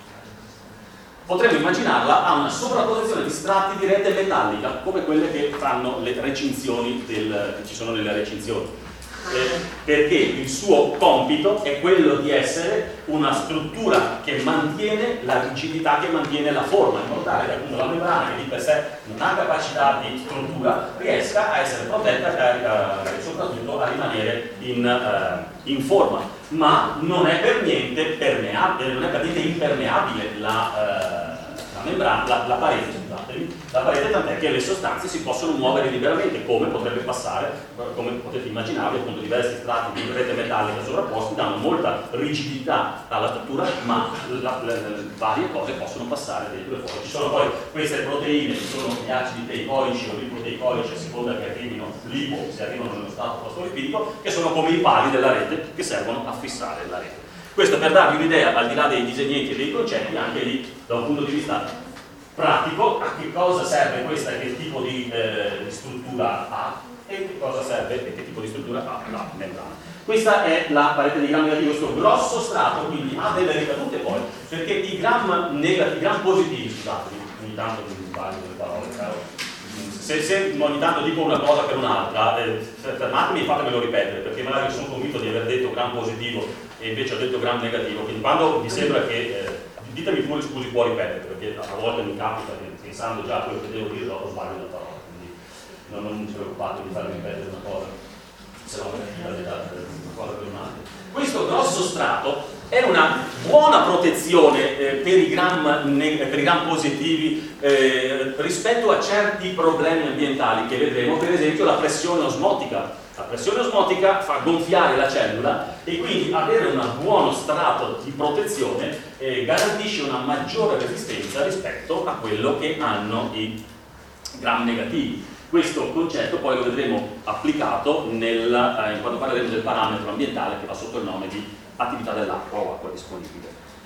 Potremmo immaginarla a una sovrapposizione di strati di rete metallica, come quelle che fanno le recinzioni del, che ci sono nelle recinzioni, eh, perché il suo compito è quello di essere una struttura che mantiene la rigidità, che mantiene la forma, in modo tale che appunto la membrana, che di per sé non ha capacità di struttura, riesca a essere protetta e soprattutto a rimanere in, uh, in forma, ma non è per niente permeabile, non è per niente impermeabile la, uh, la membrana, la, la parete, scusatemi, la parete, tant'è che le sostanze si possono muovere liberamente, come potrebbe passare, come potete immaginare, appunto diversi strati di rete metallica sovrapposti danno molta rigidità alla struttura, ma la, la, la, varie cose possono passare dentro e fuori. Ci sono poi queste proteine, ci sono gli acidi teicoici o lipoteicoici, a seconda che arrivino lipo, se arrivano nello stato fosfolipidico, che sono come i pali della rete che servono a fissare la rete. Questo per darvi un'idea, al di là dei disegnetti e dei concetti, anche lì da un punto di vista pratico, a che cosa serve questa e che tipo di, eh, di struttura ha e che cosa serve e che tipo di struttura ha la membrana. Questa è la parete di Gram negativo, questo grosso strato, quindi ha delle ricadute poi, perché i Gram negativi, i Gram positivi, scusate, ogni tanto mi sbaglio le parole, caro. Se, se ogni tanto dico una cosa per un'altra, eh, fermatemi e fatemelo ripetere, perché magari sono convinto di aver detto Gram positivo e invece ho detto Gram negativo, quindi quando vi sembra che, eh, ditemi pure scusi, può ripetere, perché a volte mi capita che pensando già a quello che devo dire lo sbaglio la parola, quindi non, non vi preoccupate di farmi ripetere una cosa, se no mi date una cosa per un'altra. Questo grosso strato è una buona protezione eh, per, i gram per i gram positivi eh, rispetto a certi problemi ambientali che vedremo, per esempio la pressione osmotica. La pressione osmotica fa gonfiare la cellula e quindi avere un buono strato di protezione eh, garantisce una maggiore resistenza rispetto a quello che hanno i gram negativi. Questo concetto poi lo vedremo applicato nel, eh, quando parleremo del parametro ambientale che va sotto il nome di attività dell'acqua o acqua disponibile.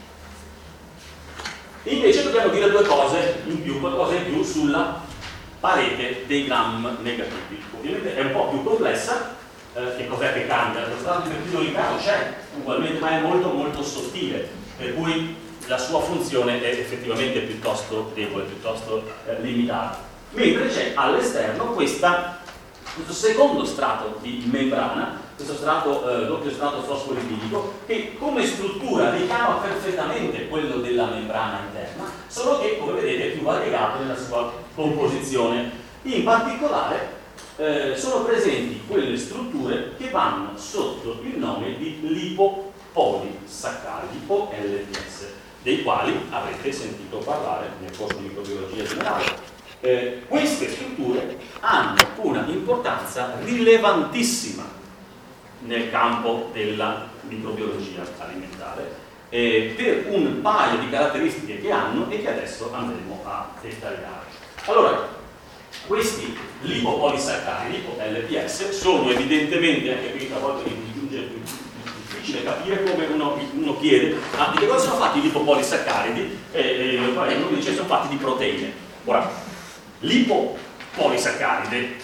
Invece dobbiamo dire due cose in più, qualcosa in più sulla parete dei gram negativi. Ovviamente è un po' più complessa, eh, che cos'è che cambia? Lo strato di peptidoglicano c'è ugualmente, ma è molto molto sottile, per cui la sua funzione è effettivamente piuttosto debole, piuttosto eh, limitata. Mentre c'è all'esterno questo secondo strato di membrana, questo strato, eh, doppio strato fosfolipidico, che come struttura richiama perfettamente quello della membrana interna, solo che, come vedete, è più variegato nella sua composizione. In particolare eh, sono presenti quelle strutture che vanno sotto il nome di lipopolisaccaridi o L P S, dei quali avrete sentito parlare nel corso di microbiologia generale. Eh, queste strutture hanno una importanza rilevantissima nel campo della microbiologia alimentare eh, per un paio di caratteristiche che hanno e che adesso andremo a dettagliare. Allora, questi lipopolisaccaridi o L P S sono evidentemente, anche qui a volte mi giunge difficile capire come uno, uno chiede ah, di che cosa sono fatti i lipopolisaccaridi e, e uno dice che sono fatti di proteine. Ora, lipopolisaccaridi,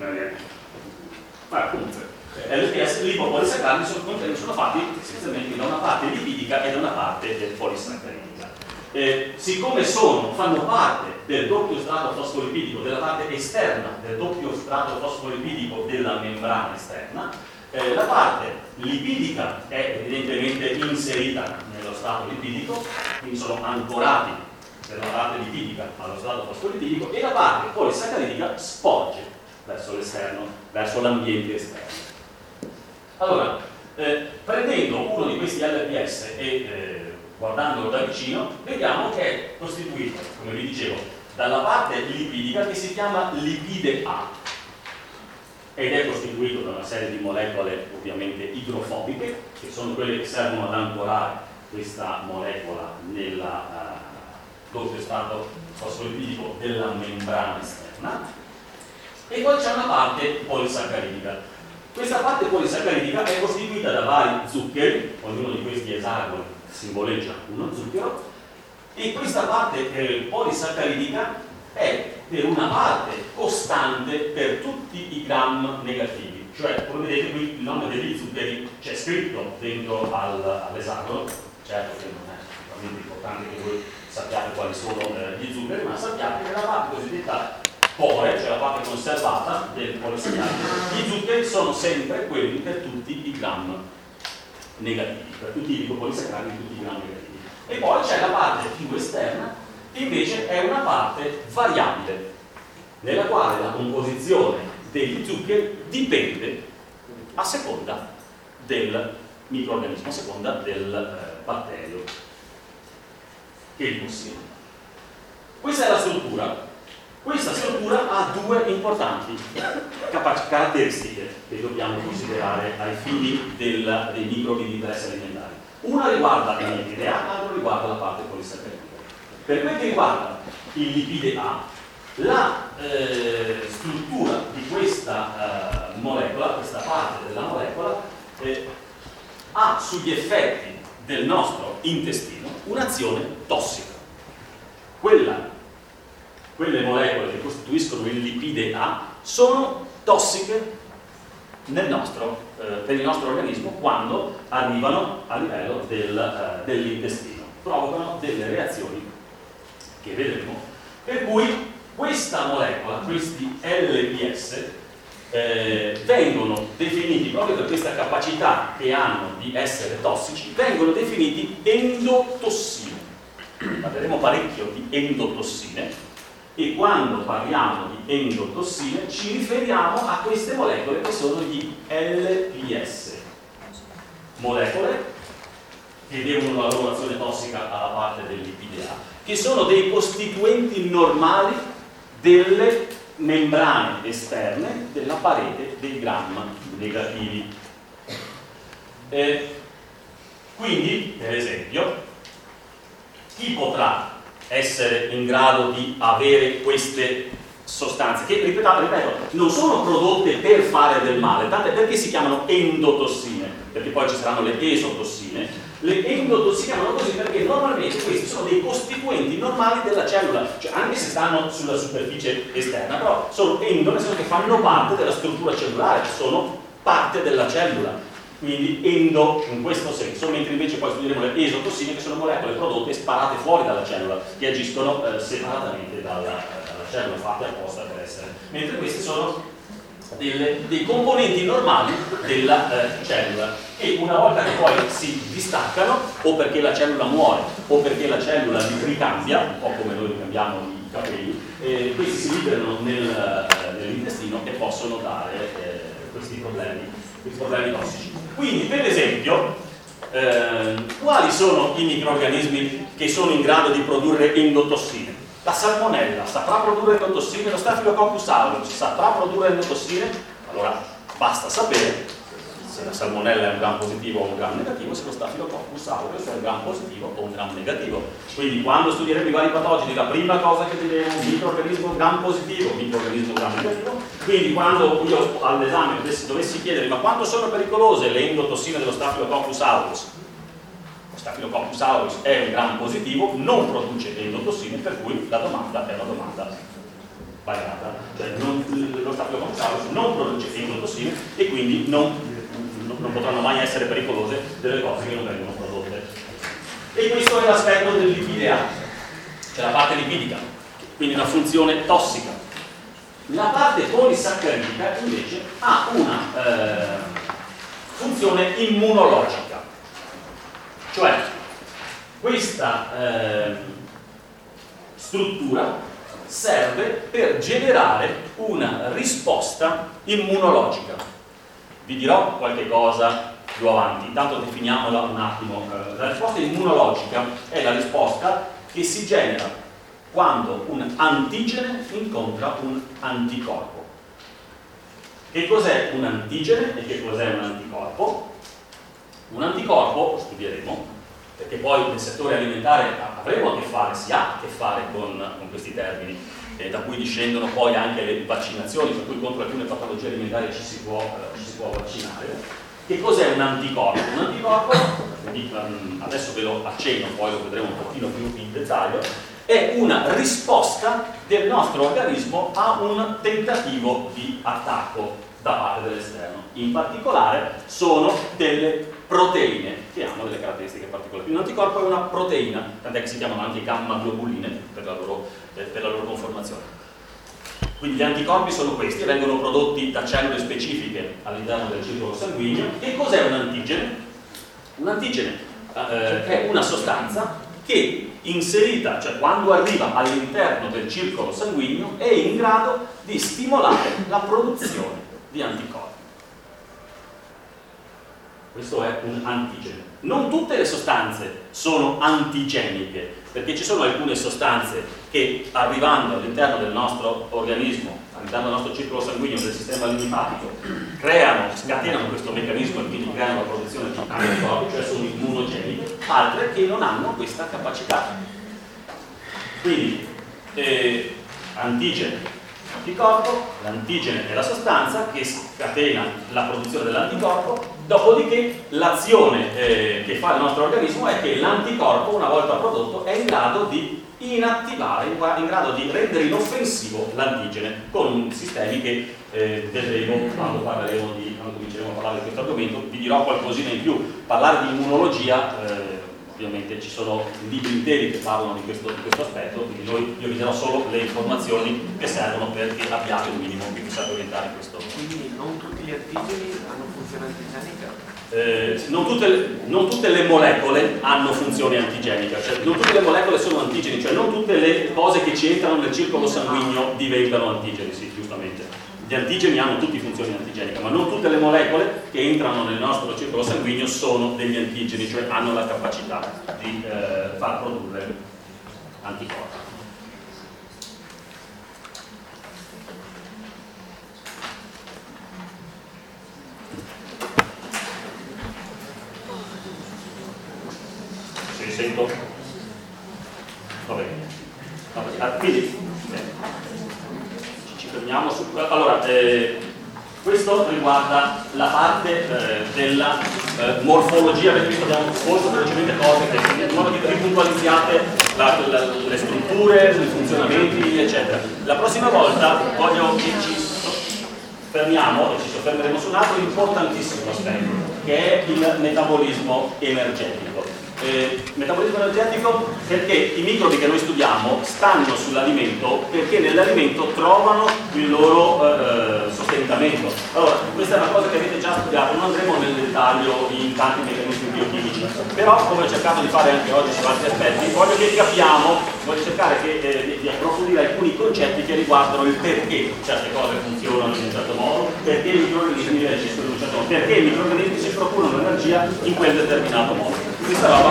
ma comunque L P S, lipopolisaccaridi sono, sono fatti essenzialmente da una parte lipidica e da una parte del polisaccharidica. Eh, siccome sono, fanno parte del doppio strato fosfolipidico, della parte esterna del doppio strato fosfolipidico della membrana esterna, Eh, la parte lipidica è evidentemente inserita nello stato lipidico, quindi sono ancorati per la parte lipidica allo stato fosfolipidico, e la parte polisaccharidica sporge verso l'esterno, verso l'ambiente esterno. Allora, eh, prendendo uno di questi L P S e eh, guardandolo da vicino, vediamo che è costituito, come vi dicevo, dalla parte lipidica che si chiama lipide A, ed è costituito da una serie di molecole ovviamente idrofobiche, che sono quelle che servono ad ancorare questa molecola nella uh, doppio stato fosfolipidico della membrana esterna, e poi c'è una parte polisaccharidica. Questa parte polisaccharidica è costituita da vari zuccheri, ognuno di questi esagoni simboleggia uno zucchero, e questa parte eh, polisaccharidica è per una parte costante per tutti i gram negativi, cioè come vedete qui il nome degli zuccheri c'è scritto dentro al, all'esagono, certo che non è sicuramente importante che voi sappiate quali sono eh, gli zuccheri, ma sappiate che la parte cosiddetta pore, cioè la parte conservata del polisaccharico, gli zuccheri sono sempre quelli per tutti i gram negativi, per tutti i lipopolisaccharici di tutti i gram negativi. E poi c'è la parte più esterna, che invece è una parte variabile, nella quale la composizione degli zuccheri dipende a seconda del microorganismo, a seconda del eh, batterio che li possiede. Questa è la struttura. Questa struttura ha due importanti caratteristiche che dobbiamo considerare ai fini del, dei microbi di interesse alimentare. Una riguarda il lipide A, l'altra riguarda la parte polisaccharidica. Per quel che riguarda il lipide A, la eh, struttura di questa eh, molecola, questa parte della molecola, eh, ha sugli effetti del nostro intestino un'azione tossica. Quella Quelle molecole che costituiscono il lipide A sono tossiche nel nostro, eh, per il nostro organismo quando arrivano a livello del, eh, dell'intestino, provocano delle reazioni che vedremo, per cui questa molecola, questi L P S, eh, vengono definiti, proprio per questa capacità che hanno di essere tossici, vengono definiti endotossine. Parleremo parecchio di endotossine, e quando parliamo di endotossine ci riferiamo a queste molecole che sono gli L P S, molecole che devono la loro azione tossica alla parte del lipide A, che sono dei costituenti normali delle membrane esterne della parete dei gram negativi. Eh, quindi, per esempio, chi potrà essere in grado di avere queste sostanze che, ripeto, ripeto, non sono prodotte per fare del male, tant'è perché si chiamano endotossine, perché poi ci saranno le esotossine. Le endotossine si chiamano così perché normalmente questi sono dei costituenti normali della cellula, cioè anche se stanno sulla superficie esterna, però sono endo, nel senso che fanno parte della struttura cellulare, sono parte della cellula. Quindi endo in questo senso, mentre invece poi studieremo le esotossine, che sono molecole prodotte e sparate fuori dalla cellula, che agiscono eh, separatamente dalla, dalla cellula, fatte apposta per essere, mentre questi sono delle, dei componenti normali della eh, cellula, e una volta che poi si distaccano, o perché la cellula muore o perché la cellula li ricambia, un po' come noi ricambiamo i capelli, eh, questi si liberano nel, eh, nell'intestino e possono dare eh, questi problemi, questi problemi tossici. Quindi, per esempio, eh, quali sono i microrganismi che sono in grado di produrre endotossine? La salmonella saprà produrre endotossine, lo Staphylococcus aureus saprà produrre endotossine? Allora basta sapere se la salmonella è un gram positivo o un gram negativo, se lo Staphylococcus aureus è un gram positivo o un gram negativo. Quindi quando studieremo i vari patogeni, la prima cosa che vedremo è un microorganismo gram positivo, un microorganismo gram negativo. Quindi quando io all'esame dovessi, dovessi chiedere ma quanto sono pericolose le endotossine dello Staphylococcus aureus, lo Staphylococcus aureus è un gram positivo, non produce endotossine, per cui la domanda è una domanda sbagliata, cioè non, lo Staphylococcus aureus non produce endotossine e quindi non non potranno mai essere pericolose delle cose che non vengono prodotte. E questo è l'aspetto del lipide A, cioè la parte lipidica, quindi una funzione tossica. La parte polisaccharidica invece ha una, eh, funzione immunologica, cioè questa eh, struttura serve per generare una risposta immunologica. Vi dirò qualche cosa più avanti, intanto definiamola un attimo. La risposta immunologica è la risposta che si genera quando un antigene incontra un anticorpo. Che cos'è un antigene e che cos'è un anticorpo? Un anticorpo, lo studieremo, perché poi nel settore alimentare avremo a che fare, si ha a che fare con, con questi termini, eh, da cui discendono poi anche le vaccinazioni, per cui contro alcune patologie alimentari ci si può, eh, ci si può vaccinare. Che cos'è un anticorpo? Un anticorpo, adesso ve lo accenno, poi lo vedremo un pochino più in dettaglio, è una risposta del nostro organismo a un tentativo di attacco da parte dell'esterno. In particolare sono delle proteine che hanno delle caratteristiche particolari. Un anticorpo è una proteina, tant'è che si chiamano anche gamma-globuline per la loro, eh, per la loro conformazione. Quindi gli anticorpi sono questi, vengono prodotti da cellule specifiche all'interno del circolo sanguigno. Che cos'è un antigene? Un antigene eh, è una sostanza che inserita, cioè quando arriva all'interno del circolo sanguigno, è in grado di stimolare la produzione di anticorpi. Questo è un antigene. Non tutte le sostanze sono antigeniche, perché ci sono alcune sostanze che arrivando all'interno del nostro organismo, all'interno del nostro circolo sanguigno, del sistema linfatico, creano, scatenano questo meccanismo e quindi creano la produzione di anticorpi, cioè sono immunogeniche, altre che non hanno questa capacità. Quindi eh, antigene, anticorpo, l'antigene è la sostanza che scatena la produzione dell'anticorpo, dopodiché l'azione eh, che fa il nostro organismo è che l'anticorpo, una volta prodotto, è in grado di inattivare, in grado di rendere inoffensivo l'antigene con sistemi che eh, vedremo quando parleremo di, quando cominceremo a parlare di questo argomento. Vi dirò qualcosina in più. Parlare di immunologia, eh, ovviamente ci sono libri interi che parlano di questo, di questo aspetto, quindi noi, io vi darò solo le informazioni che servono perché abbiate un minimo che possiate orientare in questo. Quindi non tutti gli antigeni hanno funzione antigenica? Eh, non, tutte le, non tutte le molecole hanno funzione antigenica, cioè non tutte le molecole sono antigeni, cioè non tutte le cose che ci entrano nel circolo sanguigno diventano antigeni, sì, giustamente. Gli antigeni hanno tutti funzioni antigeniche, ma non tutte le molecole che entrano nel nostro circolo sanguigno sono degli antigeni, cioè hanno la capacità di eh, far produrre anticorpi. Si sento? Va bene. Va bene. Ah, quindi, eh. Su, allora, eh, questo riguarda la parte eh, della eh, morfologia, avete visto, abbiamo molto velocemente cose che in modo che ripuntualizziate la, la, le strutture, i funzionamenti, eccetera. La prossima volta voglio che ci fermiamo e ci soffermeremo su un altro importantissimo aspetto, che è il metabolismo energetico. Eh, metabolismo energetico perché i microbi che noi studiamo stanno sull'alimento perché nell'alimento trovano il loro eh, sostentamento. Allora, questa è una cosa che avete già studiato, non andremo nel dettaglio in tanti meccanismi biochimici, però come ho cercato di fare anche oggi su altri aspetti, voglio che capiamo, voglio cercare che, eh, di approfondire alcuni concetti che riguardano il perché certe cose funzionano in un certo modo, perché i microrganismi reagiscono in un certo modo, perché i microrganismi si procurano energia in quel determinato modo. Questa roba